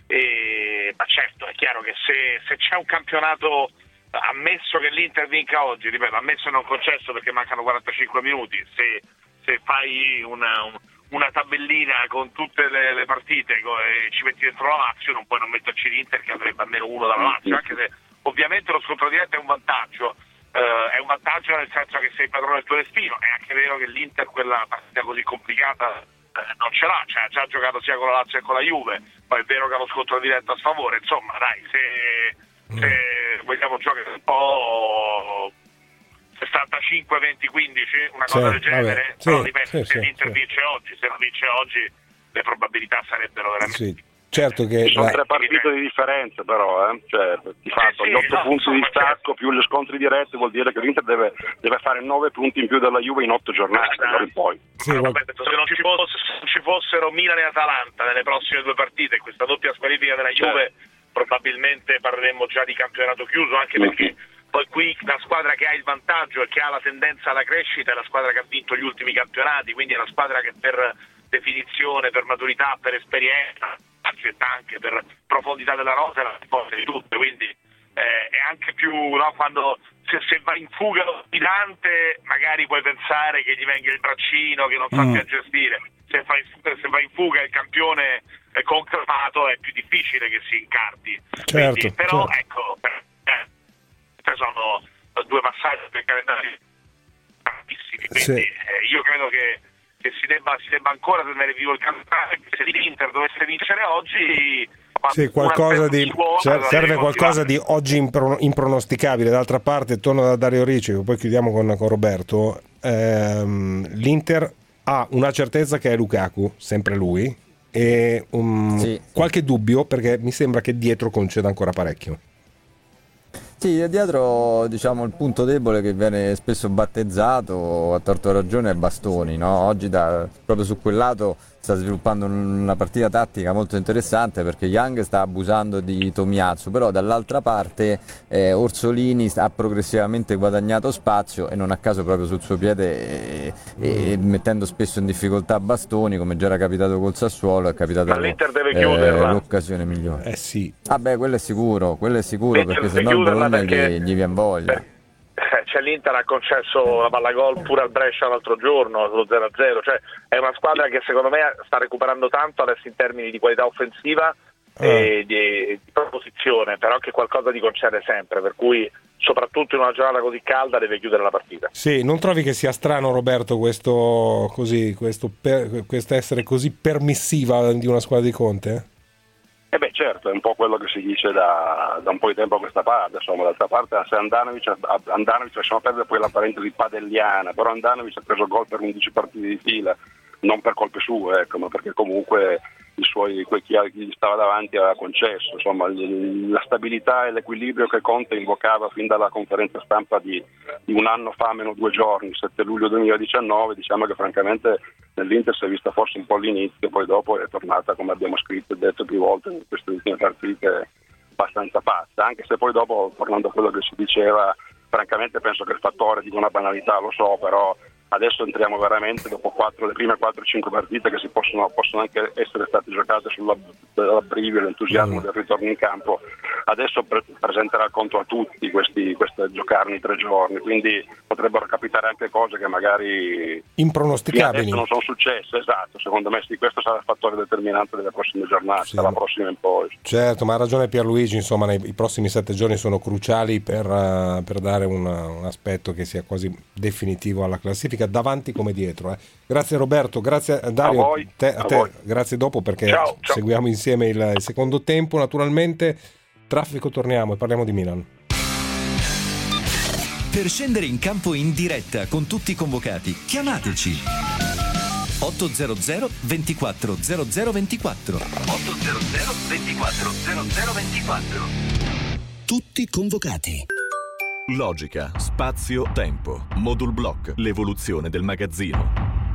e, ma certo è chiaro che se, se c'è un campionato, ammesso che l'Inter vinca oggi, ripeto, ammesso e non concesso perché mancano quarantacinque minuti, se, se fai una, un, una tabellina con tutte le, le partite e ci metti dentro la Lazio, non puoi non metterci l'Inter che avrebbe almeno uno dalla Lazio, anche se ovviamente lo scontro diretto è un vantaggio, eh, è un vantaggio nel senso che sei padrone del tuo destino. È anche vero che l'Inter quella partita così complicata eh, non ce l'ha, cioè ha già giocato sia con la Lazio che con la Juve, poi è vero che ha lo scontro diretto a sfavore, insomma dai, se, se vogliamo giocare un po' sessantacinque venti quindici, una cosa sì, del genere, vabbè, però sì, ripeto, sì, se sì, l'Inter sì. vince oggi, se non vince oggi le probabilità sarebbero veramente sì. certo che ci sono la... tre partite di differenza però, eh? Cioè, di fatto sì, gli otto no, punti di stacco più gli scontri diretti vuol dire che l'Inter deve, deve fare nove punti in più della Juve in otto giornate, allora in poi. Sì, Ma, qual... se non ci, fosse, se non ci fossero Milan e Atalanta nelle prossime due partite, questa doppia squalifica della Juve, certo, probabilmente parleremmo già di campionato chiuso, anche perché mm-hmm. poi qui la squadra che ha il vantaggio e che ha la tendenza alla crescita è la squadra che ha vinto gli ultimi campionati, quindi è la squadra che per definizione, per maturità, per esperienza, anzi anche per profondità della rosa è la più forte di tutte, quindi eh, è anche più, no, quando se, se va in fuga lo sfidante magari puoi pensare che gli venga il braccino, che non sappia mm. gestire, se va, in, se va in fuga il campione eh, conclamato è più difficile che si incarti. Certo, quindi, però certo. ecco, eh, sono due passaggi per calendari tantissimi, quindi sì. eh, io credo che che si debba, si debba ancora tenere vivo il campionato, se l'Inter dovesse vincere oggi sì, qualcosa di, suona, serve qualcosa di oggi impro, impronosticabile. D'altra parte torno da Dario Ricci, poi chiudiamo con, con Roberto. ehm, l'Inter ha una certezza che è Lukaku, sempre lui, e um, sì, qualche sì. dubbio perché mi sembra che dietro conceda ancora parecchio. Sì, dietro diciamo il punto debole che viene spesso battezzato a torto ragione è Bastoni, no? Oggi da, proprio su quel lato sta sviluppando una partita tattica molto interessante perché Young sta abusando di Tomiyasu, però dall'altra parte eh, Orsolini ha progressivamente guadagnato spazio e non a caso proprio sul suo piede eh, eh, mettendo spesso in difficoltà Bastoni, come già era capitato col Sassuolo, è capitato ma l'Inter deve eh, chiuderla. l'occasione migliore. Eh sì. Vabbè, quello è sicuro, quello è sicuro perché se no il Bologna perché... gli, gli viene voglia. Beh. Cioè l'Inter ha concesso la palla gol pure al Brescia l'altro giorno, lo zero a zero, cioè è una squadra che secondo me sta recuperando tanto adesso in termini di qualità offensiva ah. e di, di proposizione, però che qualcosa ti concede sempre, per cui soprattutto in una giornata così calda deve chiudere la partita. Sì, non trovi che sia strano, Roberto, questo così, questo, per, questo essere così permissiva di una squadra di Conte? Eh beh certo, è un po' quello che si dice da, da un po' di tempo a questa parte, insomma, d'altra parte se Andanovic, Andanovic lasciamo perdere poi la parentesi padelliana, però Andanovic ha preso gol per undici partite di fila, non per colpe sue, ecco, ma perché comunque i suoi, quel chi gli stava davanti aveva concesso, insomma la stabilità e l'equilibrio che Conte invocava fin dalla conferenza stampa di, di un anno fa meno due giorni, sette luglio duemiladiciannove, diciamo che francamente nell'Inter si è vista forse un po' all'inizio, poi dopo è tornata, come abbiamo scritto e detto più volte in queste ultime partite, abbastanza pazza, anche se poi dopo, tornando a quello che si diceva, francamente penso che il fattore di una banalità, lo so, però adesso entriamo veramente dopo quattro, le prime quattro cinque partite che si possono, possono anche essere state giocate sull'abbrivio, l'entusiasmo del ritorno in campo, adesso pre- presenterà conto a tutti questi, queste giocarne in tre giorni, quindi potrebbero capitare anche cose che magari impronosticabili adesso non sono successe, esatto, secondo me sì, questo sarà il fattore determinante delle prossime giornate, sì, dalla prossima in poi. Certo, ma ha ragione Pierluigi, insomma nei, i prossimi sette giorni sono cruciali per, uh, per dare una, un aspetto che sia quasi definitivo alla classifica, davanti come dietro. Eh. Grazie Roberto, grazie Dario, a voi, te, a a te, voi. Grazie dopo perché ciao, ciao. seguiamo insieme il, il secondo tempo, naturalmente traffico, torniamo e parliamo di Milan. Per scendere in campo in diretta con tutti i convocati, chiamateci ottocento ventiquattro zero zero ventiquattro ottocento ventiquattro zero zero ventiquattro. Tutti convocati. Logica, spazio, tempo. Modul Block, l'evoluzione del magazzino.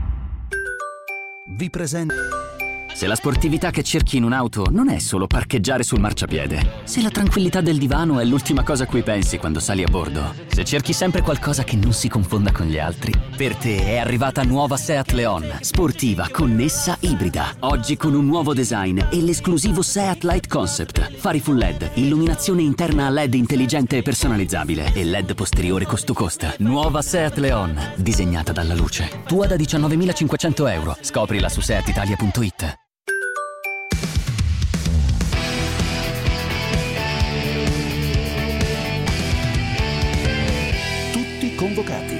Vi presento. Se la sportività che cerchi in un'auto non è solo parcheggiare sul marciapiede, se la tranquillità del divano è l'ultima cosa a cui pensi quando sali a bordo, se cerchi sempre qualcosa che non si confonda con gli altri, per te è arrivata nuova Seat Leon, sportiva, connessa, ibrida. Oggi con un nuovo design e l'esclusivo Seat Light Concept. Fari full L E D, illuminazione interna a L E D intelligente e personalizzabile e L E D posteriore cost to cost. Nuova Seat Leon, disegnata dalla luce. Tua da diciannovemilacinquecento euro. Scoprila su seat italia punto it. Convocati.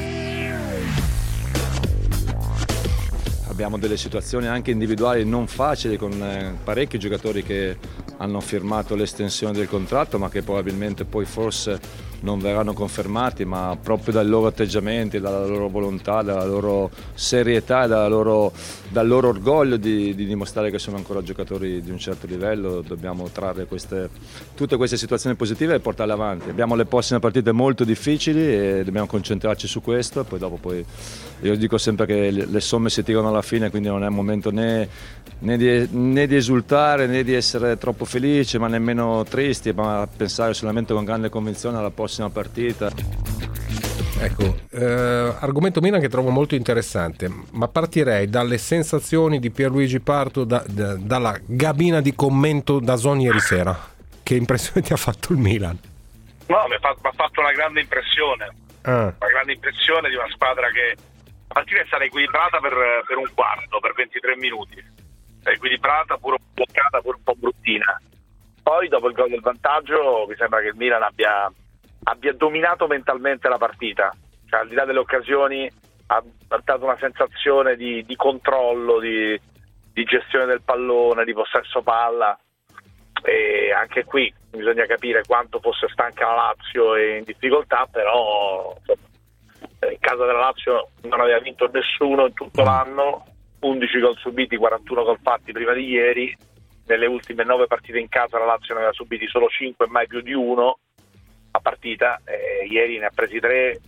Abbiamo delle situazioni anche individuali non facili con eh, parecchi giocatori che hanno firmato l'estensione del contratto ma che probabilmente poi forse non verranno confermati, ma proprio dai loro atteggiamenti, dalla loro volontà, dalla loro serietà e dalla loro, dal loro orgoglio di, di dimostrare che sono ancora giocatori di un certo livello, dobbiamo trarre queste, tutte queste situazioni positive e portarle avanti. Abbiamo le prossime partite molto difficili e dobbiamo concentrarci su questo, e poi dopo poi io dico sempre che le somme si tirano alla fine, quindi non è il momento né, né, di, né di esultare né di essere troppo felici, ma nemmeno tristi, ma pensare solamente con grande convinzione alla prossima partita. Ecco, eh, argomento Milan che trovo molto interessante, ma partirei dalle sensazioni di Pierluigi Parto da, da, dalla cabina di commento da Zon ieri sera. Che impressione ti ha fatto il Milan? No, mi ha fatto una grande impressione, ah. una grande impressione di una squadra che la partita è stata equilibrata per, per un quarto, per ventitré minuti, è equilibrata, pure un po' bloccata, pure un po' bruttina. Poi dopo il gol del vantaggio mi sembra che il Milan abbia, abbia dominato mentalmente la partita, cioè al di là delle occasioni ha, ha dato una sensazione di, di controllo, di, di gestione del pallone, di possesso palla, e anche qui bisogna capire quanto fosse stanca la Lazio e in difficoltà, però insomma, in casa della Lazio non aveva vinto nessuno in tutto l'anno, undici gol subiti, quarantuno gol fatti prima di ieri. Nelle ultime nove partite in casa la Lazio ne aveva subiti solo cinque, mai più di uno a partita, eh, ieri ne ha presi tre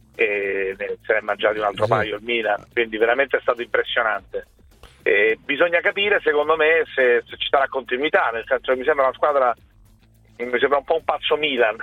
e ne se ne è mangiati un altro sì. paio il Milan, quindi veramente è stato impressionante. E bisogna capire secondo me se, se ci sarà continuità, nel senso che mi sembra una squadra, mi sembra un po' un pazzo Milan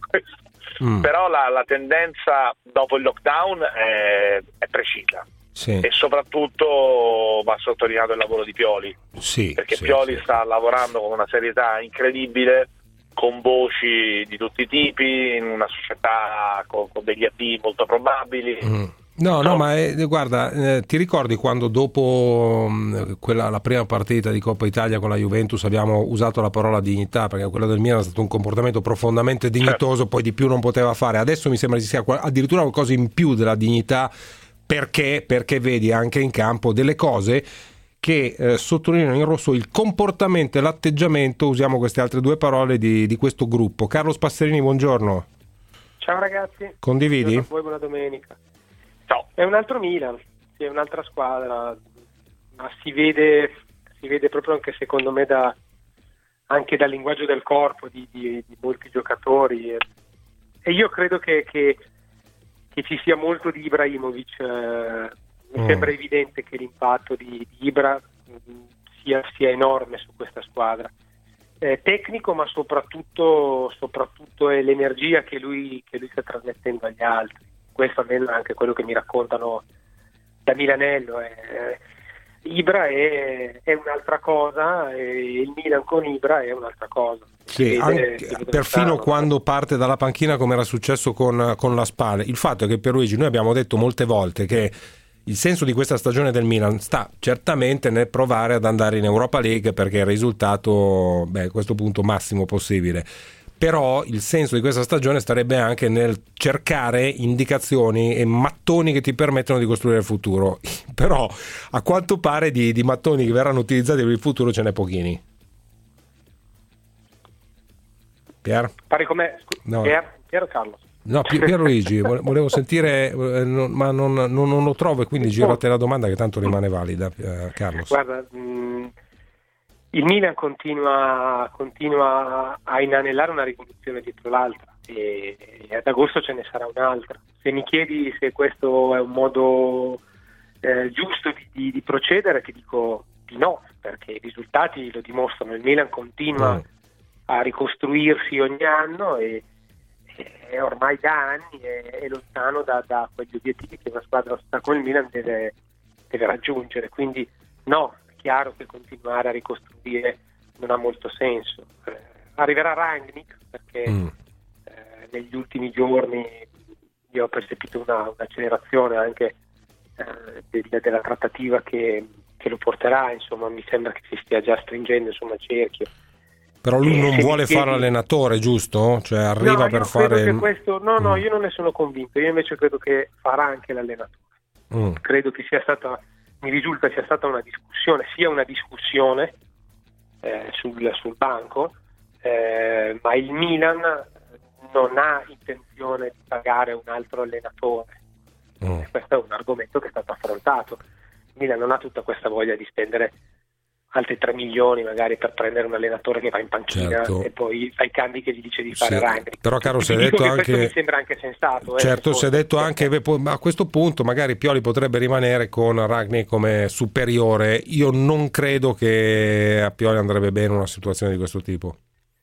mm. però la, la tendenza dopo il lockdown è, è precisa. Sì. E soprattutto va sottolineato il lavoro di Pioli, sì, perché sì, Pioli sì. sta lavorando con una serietà incredibile, con voci di tutti i tipi, in una società con, con degli avvii molto probabili. Mm. No, no, no, ma eh, guarda, eh, ti ricordi quando dopo mh, quella, la prima partita di Coppa Italia con la Juventus abbiamo usato la parola dignità, perché quello del Milan è stato un comportamento profondamente dignitoso, certo. Poi di più non poteva fare. Adesso mi sembra ci sia addirittura qualcosa in più della dignità. Perché? Perché vedi anche in campo delle cose che eh, sottolineano in rosso il comportamento e l'atteggiamento, usiamo queste altre due parole, di, di questo gruppo. Carlo Spasserini, buongiorno. Ciao ragazzi. Condividi? Buongiorno a voi, buona domenica. Ciao. È un altro Milan, è un'altra squadra, ma si vede, si vede proprio anche secondo me da, anche dal linguaggio del corpo di, di, di molti giocatori, e, e io credo che, che che ci sia molto di Ibrahimovic, eh, mi mm. sembra evidente che l'impatto di, di Ibra mh, sia, sia enorme su questa squadra, eh, tecnico, ma soprattutto, soprattutto è l'energia che lui, che lui sta trasmettendo agli altri. Questo almeno è anche quello che mi raccontano da Milanello. Eh, Ibra è, è un'altra cosa, e il Milan con Ibra è un'altra cosa. Sì, anche, perfino quando parte dalla panchina, come era successo con, con la Spal. Il fatto è che Pierluigi, noi abbiamo detto molte volte che il senso di questa stagione del Milan sta certamente nel provare ad andare in Europa League, perché è il risultato, beh, a questo punto massimo possibile. Però il senso di questa stagione starebbe anche nel cercare indicazioni e mattoni che ti permettono di costruire il futuro. Però a quanto pare di, di mattoni che verranno utilizzati per il futuro ce n'è pochini. Pier? Pare com'è? No. Pier? Pier o Carlo? No, Pierluigi, volevo sentire, eh, non, ma non, non, non lo trovo, e quindi giro a te la domanda che tanto rimane valida, eh, Carlos. Guarda, mh, il Milan continua, continua a inanellare una rivoluzione dietro l'altra, e, e ad agosto ce ne sarà un'altra. Se mi chiedi se questo è un modo eh, giusto di, di, di procedere, ti dico di no, perché i risultati lo dimostrano. Il Milan continua mm. a ricostruirsi ogni anno e, e ormai da anni è, è lontano da, da quegli obiettivi che una squadra come il Milan deve, deve raggiungere. Quindi no, è chiaro che continuare a ricostruire non ha molto senso. Eh, arriverà Rangnick, perché mm. eh, negli ultimi giorni io ho percepito una, un'accelerazione anche eh, de, della trattativa che, che lo porterà, insomma mi sembra che si stia già stringendo insomma il cerchio. Però lui eh, non vuole chiedi... fare allenatore, giusto? Cioè arriva no, per io fare... Credo che questo... No, no, mm. io non ne sono convinto, io invece credo che farà anche l'allenatore. Mm. Credo che sia stata, mi risulta sia stata una discussione, sia una discussione eh, sul, sul banco, eh, ma il Milan non ha intenzione di pagare un altro allenatore. Mm. Questo è un argomento che è stato affrontato. Milan non ha tutta questa voglia di spendere altri tre milioni magari per prendere un allenatore che va in panchina, certo. e poi fa i cambi che gli dice di fare Sì. Rangnick. Però caro, si è Ti dico detto che questo anche mi sembra anche sensato. certo, eh, si è detto anche beh, poi, ma a questo punto magari Pioli potrebbe rimanere con Rangnick come superiore. Io non credo che a Pioli andrebbe bene una situazione di questo tipo.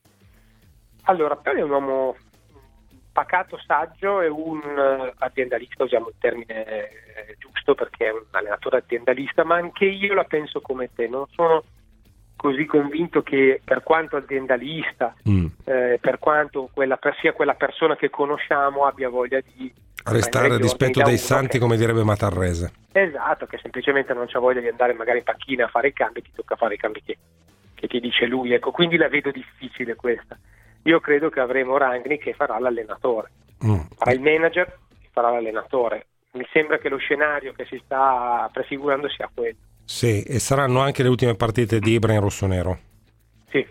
Allora, Pioli è un uomo pacato, saggio e un uh, aziendalista, usiamo il termine eh, giusto perché è un allenatore aziendalista, ma anche io la penso come te, non sono così convinto che per quanto aziendalista, mm. eh, per quanto quella, per sia quella persona che conosciamo abbia voglia di Restare a dispetto dei santi, che, come direbbe Matarrese. esatto, che semplicemente non c'ha voglia di andare magari in panchina a fare i cambi, ti tocca fare i cambi che, che ti dice lui, ecco, quindi la vedo difficile questa. Io credo che avremo Rangnick che farà l'allenatore, mm. farà il manager e farà l'allenatore. Mi sembra che lo scenario che si sta prefigurando sia quello. Sì, e saranno anche le ultime partite di Ibra in rossonero. Sì,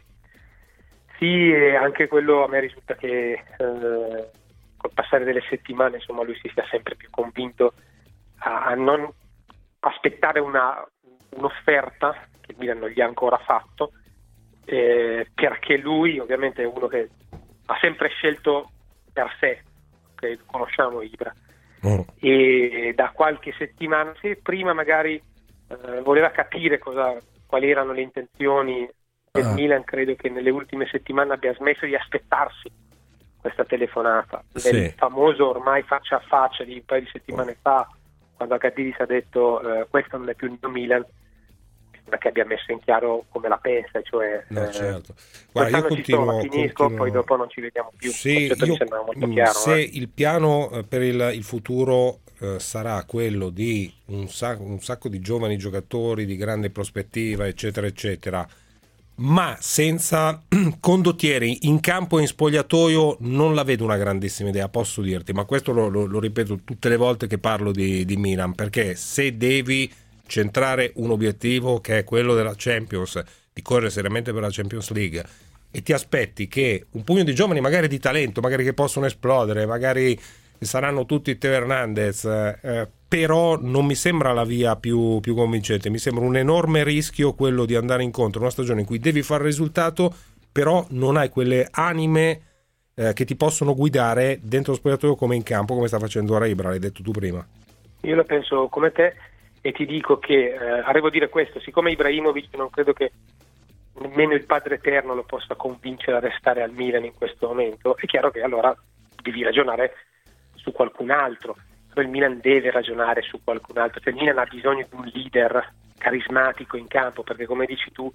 sì, e anche quello a me risulta che eh, col passare delle settimane, insomma, lui si sia sempre più convinto a, a non aspettare una, un'offerta che il Milan non gli ha ancora fatto, eh, perché lui ovviamente è uno che ha sempre scelto per sé, che conosciamo Ibra, mm. e da qualche settimana, se prima magari eh, voleva capire cosa, quali erano le intenzioni del ah. Milan, credo che nelle ultime settimane abbia smesso di aspettarsi questa telefonata. Sì. Nel famoso ormai faccia a faccia di un paio di settimane fa, quando Gattuso ha detto eh, questo non è più il mio Milan, che abbia messo in chiaro come la pensa, cioè no, eh, certo. Guarda, io continuo, continuo, finisco, continuo... poi dopo non ci vediamo più. Sì, io, mi sembra molto chiaro, se eh. il piano eh, per il, il futuro eh, sarà quello di un sacco, un sacco di giovani giocatori di grande prospettiva, eccetera eccetera, ma senza condottieri in campo e in spogliatoio, non la vedo una grandissima idea, posso dirti, ma questo lo, lo, lo ripeto tutte le volte che parlo di, di Milan, perché se devi centrare un obiettivo che è quello della Champions, di correre seriamente per la Champions League, e ti aspetti che un pugno di giovani magari di talento, magari che possono esplodere, magari saranno tutti Teo Hernandez, eh, però non mi sembra la via più, più convincente. Mi sembra un enorme rischio quello di andare incontro a una stagione in cui devi fare risultato, però non hai quelle anime eh, che ti possono guidare dentro lo spogliatoio come in campo, come sta facendo ora Ibra, l'hai detto tu prima. Io la penso come te e ti dico che, eh, arrivo a dire questo, siccome Ibrahimovic non credo che nemmeno il Padre Eterno lo possa convincere a restare al Milan in questo momento, è chiaro che allora devi ragionare su qualcun altro. Il Milan deve ragionare su qualcun altro, cioè il Milan ha bisogno di un leader carismatico in campo, perché come dici tu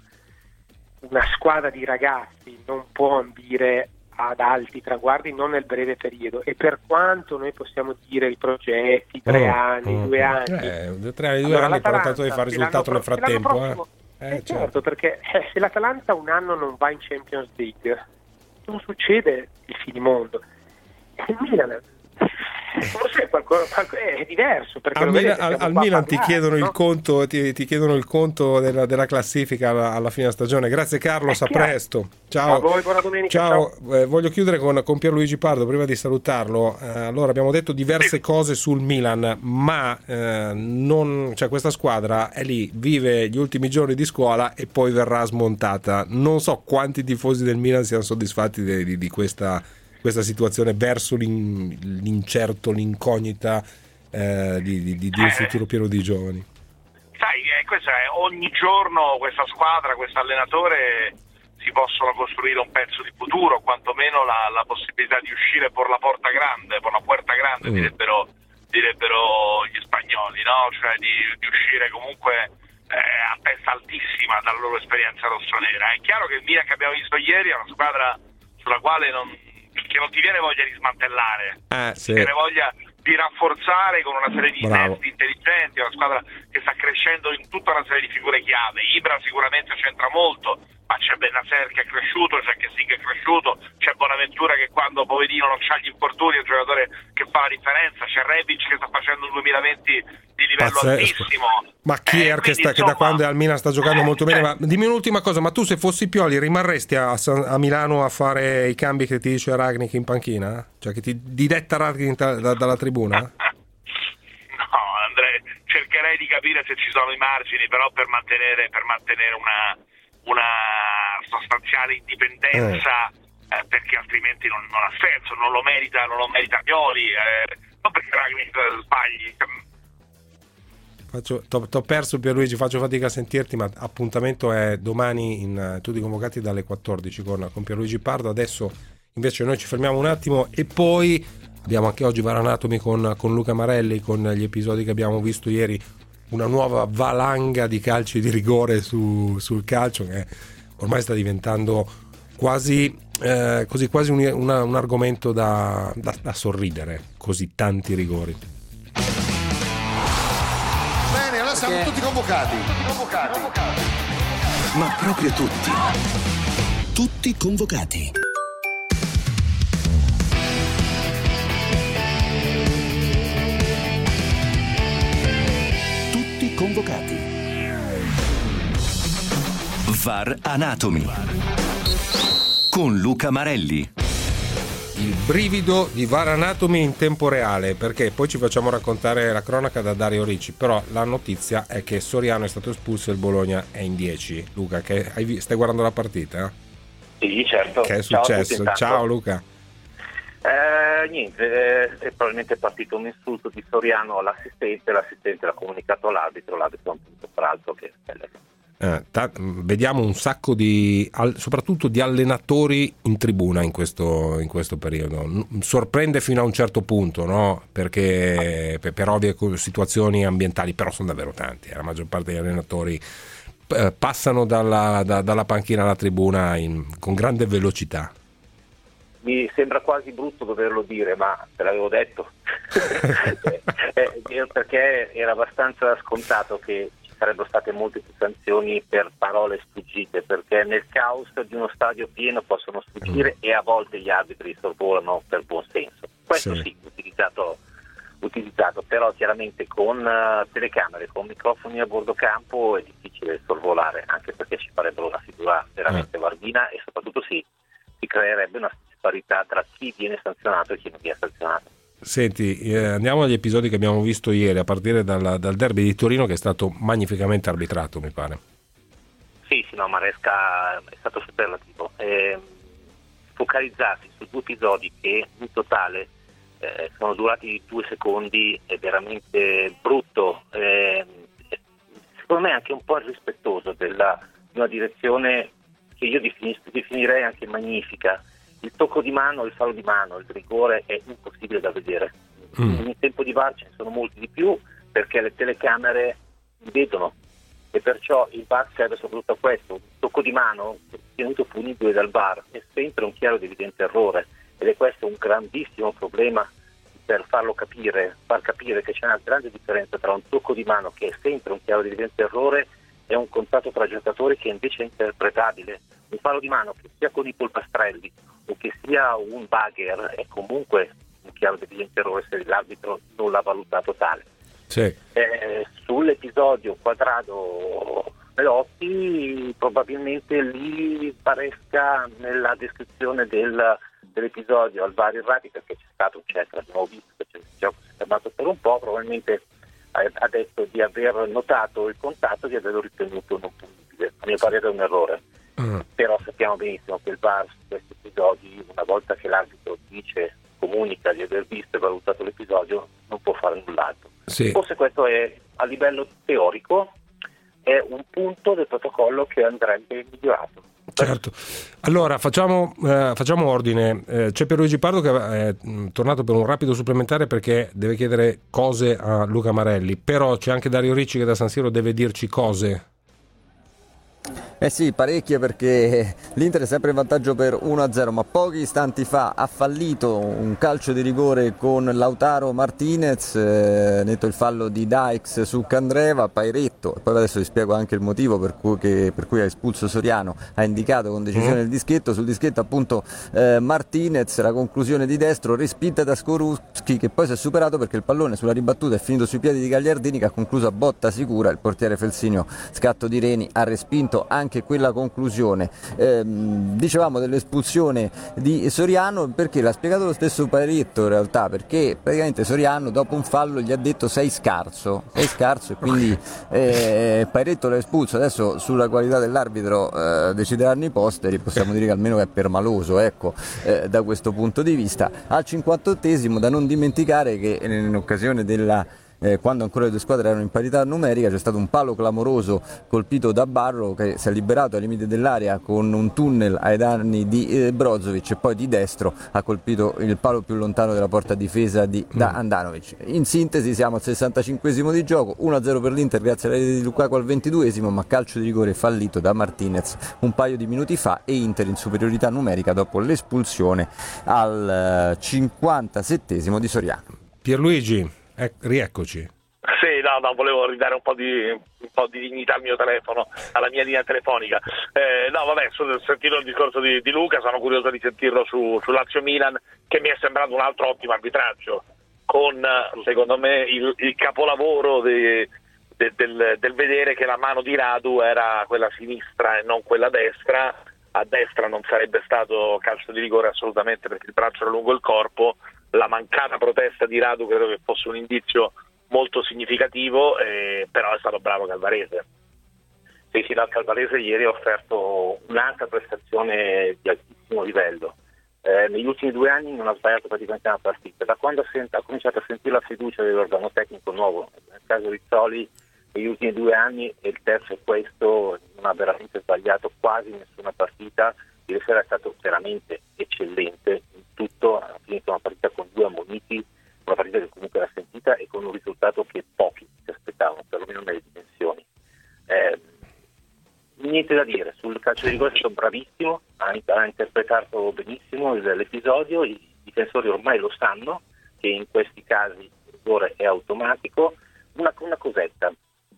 una squadra di ragazzi non può ambire ad alti traguardi, non nel breve periodo, e per quanto noi possiamo dire i progetti, tre oh, anni, oh, due anni eh, tre anni, due allora, anni però tanto di fare risultato nel frattempo prossimo, eh. Eh, certo, certo, perché eh, se l'Atalanta un anno non va in Champions League non succede il finimondo. Il Milan forse è, qualcosa, è diverso, perché al, Milan, al, al Milan parlare, ti chiedono no? il conto ti, ti chiedono il conto della, della classifica alla, alla fine della stagione. Grazie Carlos, a presto, ciao. A voi, buona domenica, ciao, ciao. Eh, voglio chiudere con, con Pierluigi Pardo prima di salutarlo. Eh, allora abbiamo detto diverse cose sul Milan, ma eh, non, cioè, questa squadra è lì, vive gli ultimi giorni di scuola e poi verrà smontata. Non so quanti tifosi del Milan siano soddisfatti di, di, di questa questa situazione verso l'in, l'incerto, l'incognita eh, di, di, di un futuro pieno di giovani. Sai, eh, questo è, ogni giorno questa squadra, questo allenatore si possono costruire un pezzo di futuro, quantomeno la, la possibilità di uscire per la porta grande, per la puerta grande, mm. direbbero, direbbero gli spagnoli, no? Cioè di, di uscire comunque eh, a testa altissima dalla loro esperienza rossonera. È chiaro che il Milan che abbiamo visto ieri è una squadra sulla quale non che non ti viene voglia di smantellare, eh, sì. ti viene voglia di rafforzare con una serie di Bravo. testi intelligenti, una squadra che sta crescendo in tutta una serie di figure chiave. Ibra sicuramente c'entra molto, ma c'è Bennacer che è cresciuto, c'è che sì che è cresciuto, c'è Bonaventura che quando poverino non c'ha gli infortuni è un giocatore che fa la differenza, c'è Rebic che sta facendo un duemilaventi di livello Pazzesco. altissimo. Ma Kier Eh, che, sta, quindi, che da insomma, quando è al Milan sta giocando molto bene. Ma dimmi un'ultima cosa, ma tu se fossi Pioli rimarresti a, San- a Milano a fare i cambi che ti dice Ragnick in panchina? Cioè che ti diretta Ragnick da- da- dalla tribuna? No, Andrea, cercherei di capire se ci sono i margini, però per mantenere, per mantenere una, una sostanziale indipendenza, eh, perché altrimenti non, non ha senso, non lo merita, non lo merita Pioli, eh, non perché Ragnick sbagli. Faccio, t'ho, t'ho perso Pierluigi, faccio fatica a sentirti, ma appuntamento è domani in tutti convocati dalle quattordici con, con Pierluigi Pardo. Adesso invece noi ci fermiamo un attimo e poi abbiamo anche oggi VAR Anatomy con, con Luca Marelli, con gli episodi che abbiamo visto ieri, una nuova valanga di calci di rigore su, sul calcio che ormai sta diventando quasi, eh, così, quasi un, una, un argomento da, da, da sorridere, così tanti rigori. Bene, allora siamo tutti convocati. Tutti convocati. Ma proprio tutti. Tutti convocati. Tutti convocati. VAR Anatomy con Luca Marelli. Il brivido di VAR Anatomy in tempo reale, perché poi ci facciamo raccontare la cronaca da Dario Ricci, però la notizia è che Soriano è stato espulso e il Bologna è in dieci. Luca, che hai vi- stai guardando la partita? Sì, certo. Che è Ciao a tutti, successo? intanto. Ciao Luca. Eh, niente, eh, è probabilmente partito un insulto di Soriano all'assistente, l'assistente l'ha comunicato all'arbitro, l'arbitro ha un punto peraltro che è Eh, ta- vediamo un sacco di al- soprattutto di allenatori in tribuna in questo, in questo periodo. N- sorprende fino a un certo punto, no? Perché per, per ovvie co- situazioni ambientali, però sono davvero tanti, eh. La maggior parte degli allenatori eh, passano dalla, da- dalla panchina alla tribuna in- con grande velocità. Mi sembra quasi brutto doverlo dire, ma te l'avevo detto. eh, eh, perché era abbastanza scontato che ci sarebbero state molte più sanzioni per parole sfuggite, perché nel caos di uno stadio pieno possono sfuggire e a volte gli arbitri sorvolano per buon senso. Questo sì, Sì. utilizzato, utilizzato, però chiaramente con uh, telecamere, con microfoni a bordo campo è difficile sorvolare, anche perché ci farebbero una figura veramente barbina e soprattutto sì, si creerebbe una disparità tra chi viene sanzionato e chi non viene sanzionato. Senti, eh, andiamo agli episodi che abbiamo visto ieri, a partire dal, dal derby di Torino, che è stato magnificamente arbitrato, mi pare. Sì, sì, no, Maresca è stato superlativo. Eh, focalizzarsi su due episodi che in totale eh, sono durati due secondi è veramente brutto. Eh, secondo me anche un po' irrispettoso della, di una direzione che io definis- definirei anche magnifica. Il tocco di mano, il fallo di mano, il rigore è impossibile da vedere. Mm. In tempo di VAR ce ne sono molti di più perché le telecamere li vedono e perciò il VAR serve soprattutto a questo. Un tocco di mano tenuto punibile dal VAR è sempre un chiaro ed evidente errore ed è questo un grandissimo problema per farlo capire, far capire che c'è una grande differenza tra un tocco di mano che è sempre un chiaro ed evidente errore e un contatto tra giocatori che invece è interpretabile. Un fallo di mano che sia con i polpastrelli o che sia un bugger è comunque un chiaro ed evidente errore se l'arbitro non l'ha valutato tale. Sì. Eh, sull'episodio Quadrado Melotti probabilmente lì Maresca nella descrizione del, dell'episodio al VAR Irrati, perché c'è stato un check, l'abbiamo visto che il gioco si è fermato per un po', probabilmente ha detto di aver notato il contatto e di averlo ritenuto non punibile. A mio parere è un errore. Mm. Però sappiamo benissimo che il VAR su questi episodi, una volta che l'arbitro dice, comunica di aver visto e valutato l'episodio, non può fare null'altro. Sì. Forse questo è a livello teorico è un punto del protocollo che andrebbe migliorato. Certo. Allora facciamo, eh, facciamo ordine. Eh, c'è Pierluigi Pardo che è mh, tornato per un rapido supplementare perché deve chiedere cose a Luca Marelli, però c'è anche Dario Ricci che da San Siro deve dirci cose. Eh sì, parecchie, perché l'Inter è sempre in vantaggio per uno a zero, ma pochi istanti fa ha fallito un calcio di rigore con Lautaro Martinez, eh, netto il fallo di Dykes su Candreva, Pairetto, e poi adesso vi spiego anche il motivo per cui, che, per cui ha espulso Soriano, ha indicato con decisione il dischetto, sul dischetto appunto eh, Martinez, la conclusione di destro respinta da Skorupski, che poi si è superato perché il pallone sulla ribattuta è finito sui piedi di Gagliardini, che ha concluso a botta sicura, il portiere Felsineo, scatto di Reni, ha respinto anche quella conclusione. Eh, dicevamo dell'espulsione di Soriano, perché l'ha spiegato lo stesso Pairetto in realtà, perché praticamente Soriano dopo un fallo gli ha detto sei scarso, sei scarso e quindi eh, Pairetto l'ha espulso. Adesso sulla qualità dell'arbitro eh, decideranno i posteri, possiamo dire che almeno è permaloso, ecco, eh, da questo punto di vista. Al cinquantottesimo, da non dimenticare che in occasione della Eh, quando ancora le due squadre erano in parità numerica, c'è stato un palo clamoroso colpito da Barro, che si è liberato ai limiti dell'area con un tunnel ai danni di eh, Brozovic, e poi di destro ha colpito il palo più lontano della porta difesa di, da Andanovic. In sintesi siamo al sessantacinquesimo di gioco, uno a zero per l'Inter grazie alla rete di Lukaku al ventiduesimo, ma calcio di rigore fallito da Martinez un paio di minuti fa, e Inter in superiorità numerica dopo l'espulsione al cinquantasettesimo di Soriano. Pierluigi, Eh, rieccoci. Sì, no, no, volevo ridare un po' di un po' di dignità al mio telefono, alla mia linea telefonica. Eh, no, vabbè, ho sentito il discorso di, di Luca, sono curioso di sentirlo su, su Lazio Milan, che mi è sembrato un altro ottimo arbitraggio, con secondo me il, il capolavoro de, de, del, del vedere che la mano di Radu era quella sinistra e non quella destra. A destra non sarebbe stato calcio di rigore assolutamente, perché il braccio era lungo il corpo. La mancata protesta di Radu credo che fosse un indizio molto significativo, eh, però è stato bravo Calvarese. Sì, sì, dal Calvarese ieri ha offerto un'altra prestazione di altissimo livello. Eh, negli ultimi due anni non ha sbagliato praticamente una partita. Da quando ha, sent- ha cominciato a sentire la fiducia dell'organo tecnico nuovo, nel caso Rizzoli, negli ultimi due anni, e il terzo è questo, non ha veramente sbagliato quasi nessuna partita. Ieri sera è stato veramente eccellente in tutto, ha finito una partita con due ammoniti, una partita che comunque era sentita e con un risultato che pochi si aspettavano, perlomeno nelle dimensioni. Eh, niente da dire, sul calcio di rigore è stato bravissimo, ha, ha interpretato benissimo l'episodio, i difensori ormai lo sanno che in questi casi il rigore è automatico. Una, una cosetta,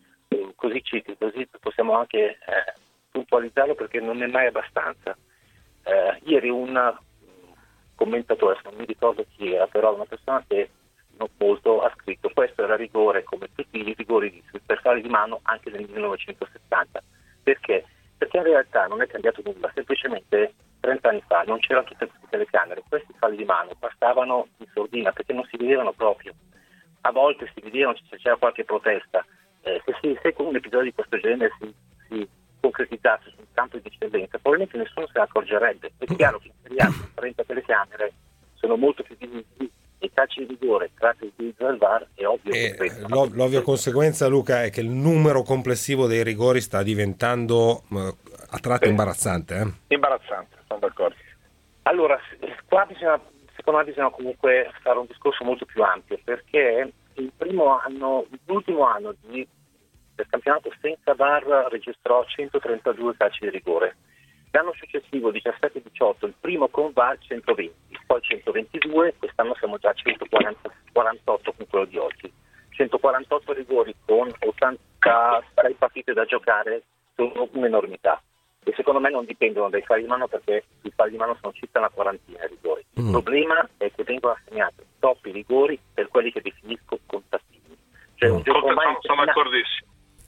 così, così possiamo anche eh, puntualizzarlo, perché non è mai abbastanza. Eh, ieri un commentatore, non mi ricordo chi era, però una persona che non molto ha scritto: questo era rigore come tutti i rigori per falli di mano anche nel millenovecentosettanta. Perché? Perché in realtà non è cambiato nulla, semplicemente trenta anni fa non c'erano tutte queste telecamere, questi falli di mano passavano in sordina perché non si vedevano proprio. A volte si vedevano, c'era qualche protesta. Eh, se, si, se con un episodio di questo genere si, si concretizzasse su un campo di eccellenza, probabilmente nessuno se ne accorgerebbe. È chiaro che in trenta telecamere sono molto più visibili, e i calci di rigore grazie all'utilizzo del V A R è ovvio. E che l'ov- l'ovvia conseguenza, Luca, è che il numero complessivo dei rigori sta diventando uh, a tratti sì. imbarazzante. Eh? Imbarazzante, sono d'accordo. Allora, qua bisogna, secondo me bisogna comunque fare un discorso molto più ampio, perché il primo anno, l'ultimo anno di, del campionato senza V A R registrò centotrentadue calci di rigore. L'anno successivo, diciassette diciotto, il primo con V A R centoventi, poi centoventidue, quest'anno siamo già a centoquarantotto con quello di oggi. centoquarantotto rigori con ottantasei partite da giocare sono un'enormità. E secondo me non dipendono dai falli di mano, perché i falli di mano sono circa una quarantina di rigori. Il mm. problema è che vengono assegnati troppi rigori per quelli che definisco contattini. Cioè, un gioco ormai sono d'accordissimo.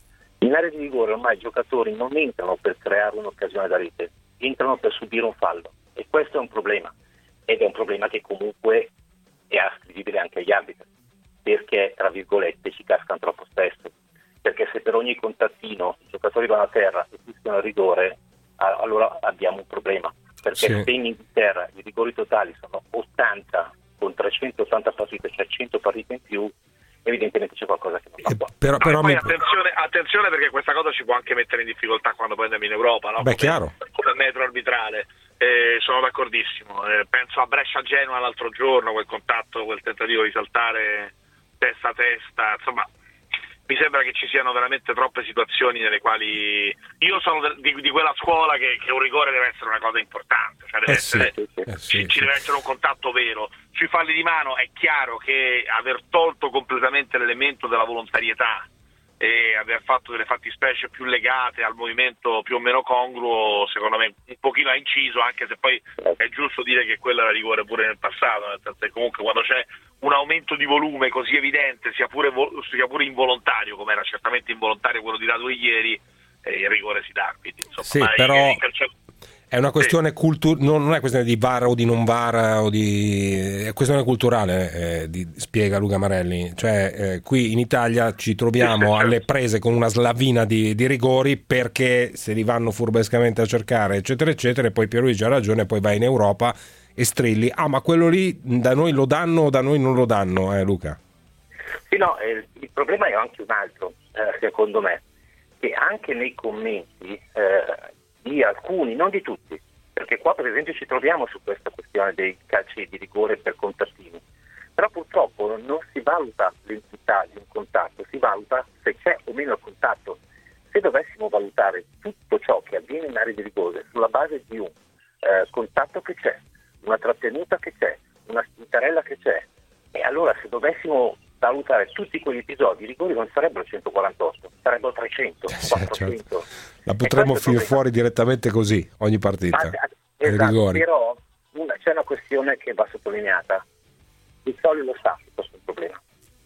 In area di rigore ormai i giocatori non entrano per creare un'occasione da rete, entrano per subire un fallo, e questo è un problema, ed è un problema che comunque è ascrivibile anche agli arbitri, perché tra virgolette ci cascano troppo spesso. Perché se per ogni contattino i giocatori vanno a terra e fischiano il rigore, allora abbiamo un problema. Perché sì. se in Inghilterra i rigori totali sono ottanta con trecentottanta partite, cioè cento partite in più, evidentemente c'è qualcosa che non va qua. Però, però poi mi... attenzione, attenzione, perché questa cosa ci può anche mettere in difficoltà quando poi andiamo in Europa, no? Beh, come, chiaro. come metro arbitrale. Eh, sono d'accordissimo. Eh, penso a Brescia-Genoa l'altro giorno, quel contatto, quel tentativo di saltare testa a testa, insomma... mi sembra che ci siano veramente troppe situazioni nelle quali io sono di, di quella scuola che, che un rigore deve essere una cosa importante, cioè deve Eh essere, sì, eh sì, ci, ci sì. deve essere un contatto vero. Sui falli di mano è chiaro che aver tolto completamente l'elemento della volontarietà e aver fatto delle fattispecie più legate al movimento più o meno congruo, secondo me un pochino ha inciso, anche se poi è giusto dire che quello era rigore pure nel passato, nel senso che comunque quando c'è un aumento di volume così evidente, sia pure, vo- sia pure involontario, come era certamente involontario quello di Radui ieri, eh, il rigore si dà. Quindi, insomma, Sì, ma però i- i calci- è una questione cultu- non non è questione di V A R o di non V A R o di è questione culturale, eh, di- spiega Luca Marelli. Cioè eh, qui in Italia ci troviamo alle prese con una slavina di, di rigori, perché se li vanno furbescamente a cercare eccetera eccetera, e poi Pierluigi ha ragione, poi vai in Europa e strilli ah ma quello lì da noi lo danno o da noi non lo danno, eh Luca? Sì, no, eh, il problema è anche un altro, eh, secondo me, che anche nei commenti eh, di alcuni, non di tutti, perché qua per esempio ci troviamo su questa questione dei calci di rigore per contattini, però purtroppo non si valuta l'entità di un contatto, si valuta se c'è o meno il contatto. Se dovessimo valutare tutto ciò che avviene in area di rigore sulla base di un eh, contatto che c'è, una trattenuta che c'è, una spintarella che c'è, e allora se dovessimo valutare tutti quegli episodi, i rigori non sarebbero centoquarantotto, sarebbero trecento, quattrocento. Certo. La potremmo far fuori direttamente così ogni partita. Ma, ai esatto, rigori. però una, c'è una questione che va sottolineata. Il Soli lo sa che questo è un problema.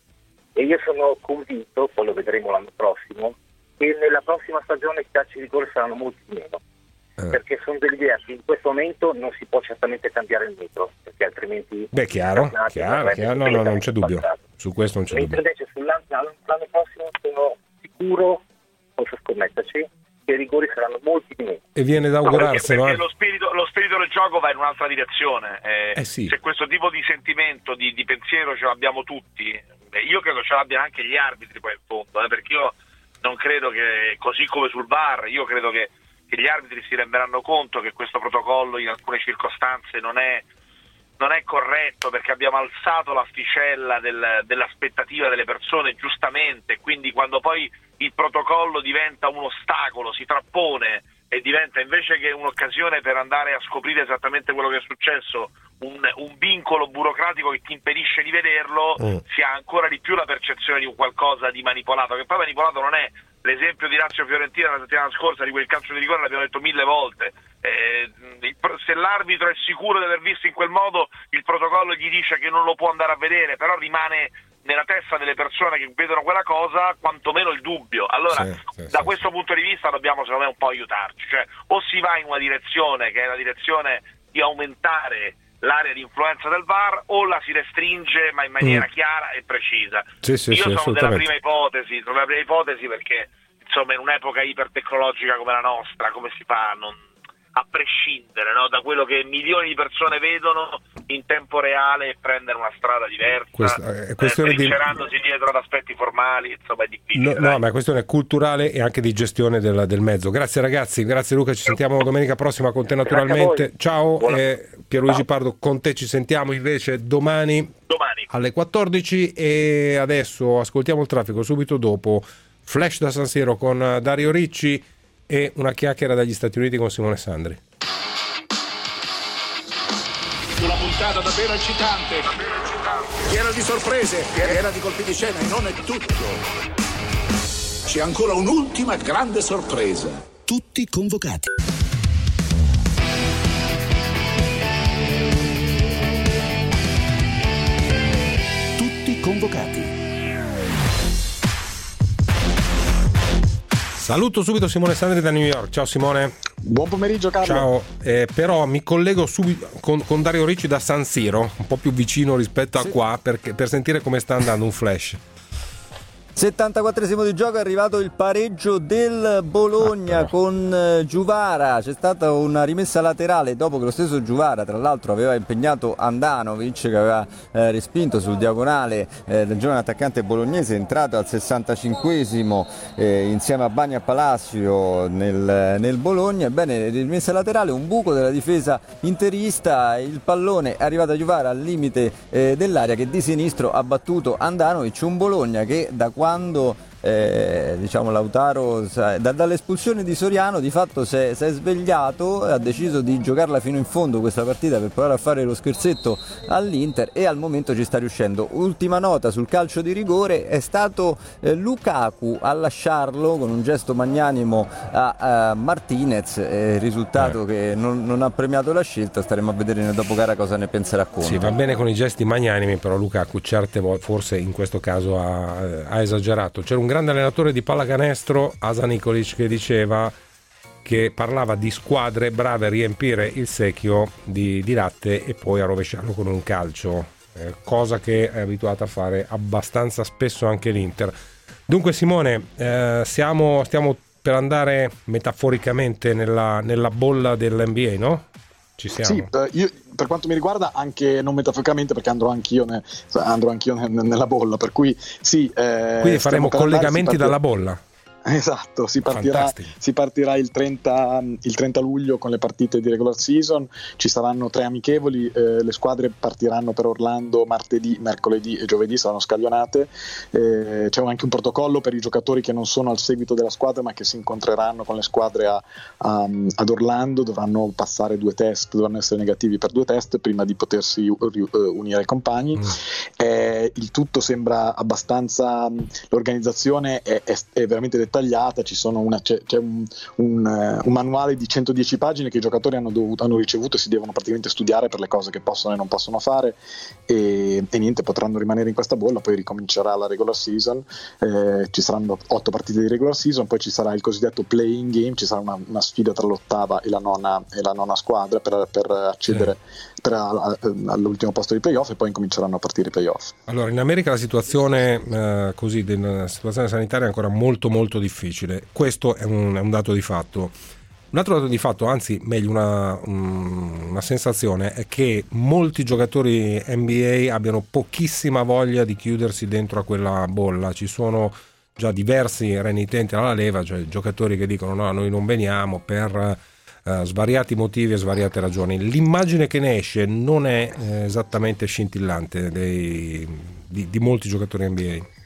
E io sono convinto, poi lo vedremo l'anno prossimo, che nella prossima stagione i calci di rigore saranno molti meno. Eh. Perché sono dell'idea che in questo momento non si può certamente cambiare il metro, perché altrimenti... Beh, chiaro, tornati chiaro, avrebbe chiaro, no, no, non c'è dubbio. passato. Su questo non c'è Mentre dubbio. invece sull'anno l'anno prossimo sono sicuro, posso scommetterci, che i rigori saranno molti di meno. E viene da No, perché, augurarselo. perché eh. lo, spirito, lo spirito del gioco va in un'altra direzione. Eh, Eh sì. Se questo tipo di sentimento, di, di pensiero ce l'abbiamo tutti, beh, io credo ce l'abbiano anche gli arbitri poi in fondo, eh, perché io non credo che, così come sul V A R, io credo che, che gli arbitri si renderanno conto che questo protocollo in alcune circostanze non è, non è corretto, perché abbiamo alzato l'asticella del, dell'aspettativa delle persone giustamente, quindi quando poi il protocollo diventa un ostacolo, si trappone e diventa, invece che un'occasione per andare a scoprire esattamente quello che è successo, un, un vincolo burocratico che ti impedisce di vederlo, Mm. si ha ancora di più la percezione di un qualcosa di manipolato, che poi manipolato non è. L'esempio di Lazio Fiorentina la settimana scorsa di quel calcio di rigore l'abbiamo detto mille volte. Eh, il, se l'arbitro è sicuro di aver visto in quel modo, il protocollo gli dice che non lo può andare a vedere, però rimane nella testa delle persone che vedono quella cosa quantomeno il dubbio. Allora, Sì, sì, da sì, questo punto di vista dobbiamo secondo me un po' aiutarci, cioè o si va in una direzione che è la direzione di aumentare l'area di influenza del V A R, o la si restringe ma in maniera Mm. chiara e precisa. Sì, sì, Io sì, sono della assolutamente. prima ipotesi, sono della prima ipotesi perché insomma in un'epoca ipertecnologica come la nostra, come si fa a non a prescindere, no, da quello che milioni di persone vedono in tempo reale e prendere una strada diversa, Questa- è eh, questione di- trincerandosi dietro ad aspetti formali, insomma è difficile. No, dai. no, ma è questione culturale e anche di gestione del, del mezzo. Grazie ragazzi, grazie Luca, ci sentiamo domenica prossima con te naturalmente. Ciao, eh, Pierluigi Pardo, con te ci sentiamo invece domani, domani alle quattordici, e adesso ascoltiamo il traffico subito dopo. Flash da San Siro con Dario Ricci e una chiacchiera dagli Stati Uniti con Simone Sandri. Una puntata davvero eccitante, piena di sorprese, piena di colpi di scena, e non è tutto. C'è ancora un'ultima grande sorpresa. Tutti convocati. Tutti convocati. Saluto subito Simone Sandri da New York. Ciao Simone. Buon pomeriggio Carlo. Ciao, eh, però mi collego subito con, con Dario Ricci da San Siro, un po' più vicino rispetto a qua, perché, per sentire come sta andando un flash. settantaquattresimo di gioco, è arrivato il pareggio del Bologna con eh, Giuvara. C'è stata una rimessa laterale dopo che lo stesso Giuvara tra l'altro aveva impegnato Andanovic, che aveva eh, respinto sul diagonale eh, del giovane attaccante bolognese, entrato al sessantacinquesimo eh, insieme a Bagna Palacio nel, nel Bologna. Ebbene, rimessa laterale, un buco della difesa interista, il pallone è arrivato a Giuvara al limite eh, dell'area, che di sinistro ha battuto Andanovic. Un Bologna che da quando eh, diciamo Lautaro sai, da, dall'espulsione di Soriano di fatto si è, si è svegliato, ha deciso di giocarla fino in fondo questa partita per provare a fare lo scherzetto all'Inter e al momento ci sta riuscendo. Ultima nota sul calcio di rigore, è stato eh, Lukaku a lasciarlo con un gesto magnanimo a, a Martinez, eh, il risultato eh. che non, non ha premiato la scelta. Staremo a vedere nel dopogara cosa ne penserà Conte. Sì, va bene con i gesti magnanimi, però Lukaku certe volte forse in questo caso ha, ha esagerato. C'era un grande allenatore di pallacanestro, Asa Nikolic, che diceva che parlava di squadre brave a riempire il secchio di, di latte e poi a rovesciarlo con un calcio, eh, cosa che è abituata a fare abbastanza spesso anche l'Inter. Dunque Simone, eh, siamo, stiamo per andare metaforicamente nella, nella bolla dell'N B A, no? Ci siamo. Sì, io, per quanto mi riguarda anche non metaforicamente, perché andrò anch'io, ne, andrò anch'io ne, nella bolla, per cui sì. Eh, Quindi faremo collegamenti dalla bolla. Esatto, si partirà, si partirà il trenta, il trenta luglio con le partite di regular season, ci saranno tre amichevoli, eh, le squadre partiranno per Orlando martedì, mercoledì e giovedì, saranno scaglionate, eh, c'è anche un protocollo per i giocatori che non sono al seguito della squadra ma che si incontreranno con le squadre a, a, ad Orlando, dovranno passare due test, dovranno essere negativi per due test prima di potersi unire ai compagni. Mm. Eh, il tutto sembra abbastanza, l'organizzazione è, è, è veramente dettagliata. Ci sono una, c'è, c'è un, un, uh, un manuale di centodieci pagine che i giocatori hanno, dovuto, hanno ricevuto e si devono praticamente studiare per le cose che possono e non possono fare e, e niente, potranno rimanere in questa bolla, poi ricomincerà la regular season, eh, ci saranno otto partite di regular season, poi ci sarà il cosiddetto playing game, ci sarà una, una sfida tra l'ottava e la nona, e la nona squadra per, per accedere sì. per a, a, all'ultimo posto di playoff e poi incominceranno a partire i playoff. Allora, in America la situazione eh, così, la situazione sanitaria è ancora molto molto difficile, questo è un, è un dato di fatto. Un altro dato di fatto, anzi meglio una, una sensazione, è che molti giocatori N B A abbiano pochissima voglia di chiudersi dentro a quella bolla. Ci sono già diversi renitenti alla leva, cioè giocatori che dicono no, noi non veniamo per uh, svariati motivi e svariate ragioni. L'immagine che ne esce non è eh, esattamente scintillante dei, di, di molti giocatori N B A.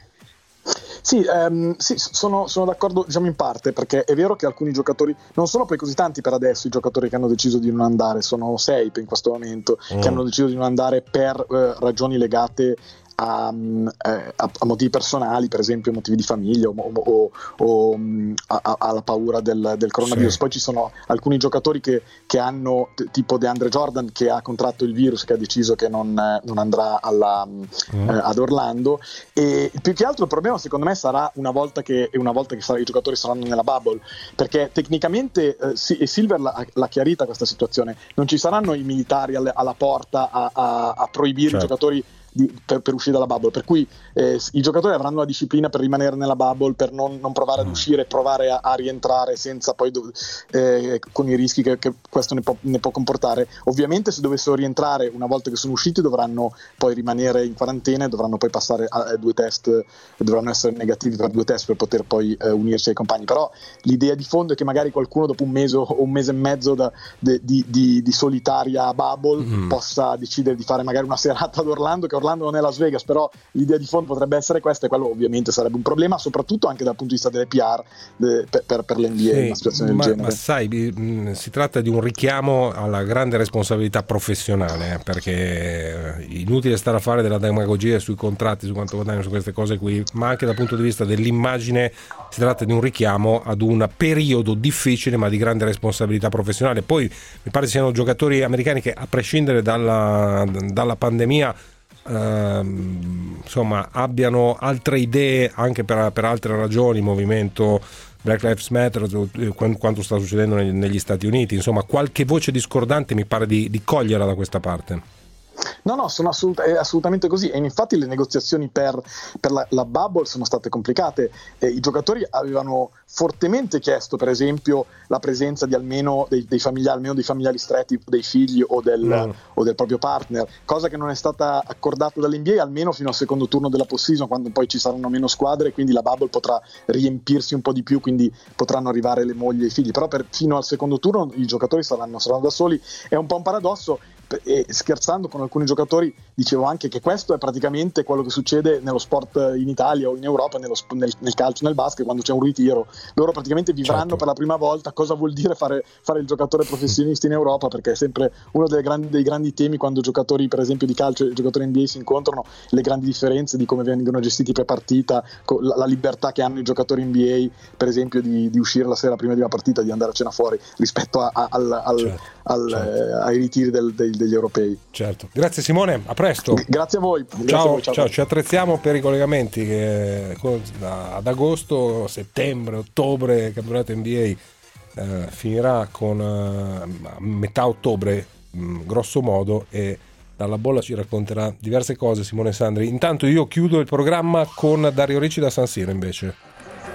Sì, ehm, sì sono, sono d'accordo, diciamo, in parte, perché è vero che alcuni giocatori non sono poi così tanti per adesso, i giocatori che hanno deciso di non andare, sono sei in questo momento mm. che hanno deciso di non andare per eh, ragioni legate A, eh, a, a motivi personali, per esempio motivi di famiglia o, o, o a, alla paura del, del coronavirus. Sì. Poi ci sono alcuni giocatori che, che hanno, t- tipo DeAndre Jordan, che ha contratto il virus, che ha deciso che non, non andrà alla, mm. eh, ad Orlando, e più che altro il problema secondo me sarà una volta che, una volta che sarà, i giocatori saranno nella bubble, perché tecnicamente eh, sì, e Silver l'ha, l'ha chiarita questa situazione, non ci saranno i militari alle, alla porta a, a, a proibire certo. i giocatori Di, per, per uscire dalla bubble, per cui eh, i giocatori avranno la disciplina per rimanere nella bubble, per non, non provare ad uscire, provare a, a rientrare senza poi do, eh, con i rischi che, che questo ne può, ne può comportare. Ovviamente se dovessero rientrare una volta che sono usciti dovranno poi rimanere in quarantena e dovranno poi passare a, a due test, dovranno essere negativi per due test per poter poi eh, unirsi ai compagni. Però l'idea di fondo è che magari qualcuno dopo un mese o un mese e mezzo da, de, di, di, di solitaria bubble mm. possa decidere di fare magari una serata ad Orlando, che Orlando non è Las Vegas, però l'idea di fondo potrebbe essere questa, e quello ovviamente sarebbe un problema, soprattutto anche dal punto di vista delle P R de, per, per, per l'N B A, sì, una situazione del ma, genere. Ma sai, mh, si tratta di un richiamo alla grande responsabilità professionale, eh, perché è inutile stare a fare della demagogia sui contratti, su quanto guadagnano, su queste cose qui, ma anche dal punto di vista dell'immagine si tratta di un richiamo ad un periodo difficile ma di grande responsabilità professionale. Poi mi pare siano giocatori americani che, a prescindere dalla, dalla pandemia, Uh, insomma abbiano altre idee anche per, per altre ragioni, movimento Black Lives Matter, quanto sta succedendo negli, negli Stati Uniti, insomma qualche voce discordante mi pare di, di coglierla da questa parte. No, no, sono assolut- è assolutamente così, e infatti le negoziazioni per, per la, la bubble sono state complicate. Eh, i giocatori avevano fortemente chiesto, per esempio, la presenza di almeno dei, dei familiari, almeno dei familiari stretti, dei figli o del, mm. o del proprio partner, cosa che non è stata accordata dall'N B A almeno fino al secondo turno della post-season, quando poi ci saranno meno squadre, quindi la bubble potrà riempirsi un po' di più, quindi potranno arrivare le mogli e i figli. Però per, fino al secondo turno i giocatori saranno, saranno da soli. È un po' un paradosso, e scherzando con alcuni giocatori dicevo anche che questo è praticamente quello che succede nello sport in Italia o in Europa, nello, nel, nel calcio, nel basket, quando c'è un ritiro loro praticamente vivranno certo. per la prima volta cosa vuol dire fare, fare il giocatore professionista in Europa, perché è sempre uno delle grandi, dei grandi temi quando giocatori per esempio di calcio e giocatori N B A si incontrano, le grandi differenze di come vengono gestiti per partita, la, la libertà che hanno i giocatori N B A per esempio di, di uscire la sera prima di una partita, di andare a cena fuori rispetto a, a, al, al, certo, al, certo. Eh, ai ritiri del, del, degli europei. Certo, grazie Simone, a presto. Grazie a voi. Grazie ciao, a voi, ciao. ciao, ci attrezziamo per i collegamenti che ad agosto, settembre, ottobre il campionato N B A eh, finirà con eh, a metà ottobre mh, grosso modo, e dalla bolla ci racconterà diverse cose Simone Sandri. Intanto io chiudo il programma con Dario Ricci da San Siro invece.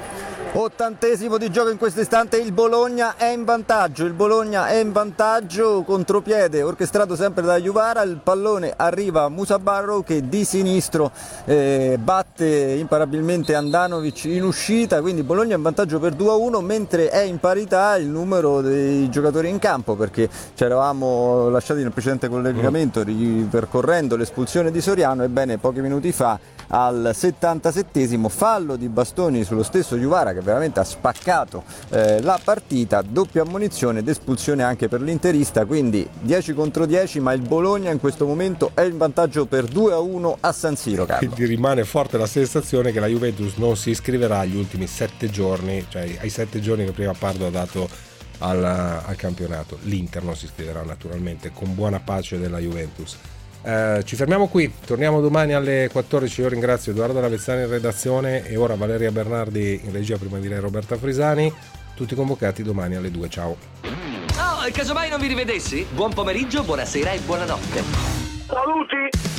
Ottantesimo di gioco in questo istante, il Bologna è in vantaggio, il Bologna è in vantaggio, contropiede orchestrato sempre da Juvara, il pallone arriva a Musa Barrow che di sinistro eh, batte imparabilmente Andanovic in uscita, quindi Bologna è in vantaggio per due a uno, mentre è in parità il numero dei giocatori in campo, perché ci eravamo lasciati nel precedente collegamento ripercorrendo l'espulsione di Soriano. Ebbene, pochi minuti fa al settantasettesimo fallo di Bastoni sullo stesso Juvara che veramente ha spaccato eh, la partita, doppia ammonizione ed espulsione anche per l'interista, quindi dieci contro dieci, ma il Bologna in questo momento è in vantaggio per due a uno a San Siro. Carlo. Quindi rimane forte la sensazione che la Juventus non si iscriverà agli ultimi sette giorni, cioè ai sette giorni che prima Pardo ha dato al, al campionato. L'Inter non si iscriverà naturalmente, con buona pace della Juventus. Eh, ci fermiamo qui, torniamo domani alle quattordici. Io ringrazio Edoardo Lavezzani in redazione e ora Valeria Bernardi in regia, prima di lei Roberta Frisani, tutti convocati domani alle due. Ciao. Oh, casomai non vi rivedessi? Buon pomeriggio, buonasera e buonanotte. Saluti!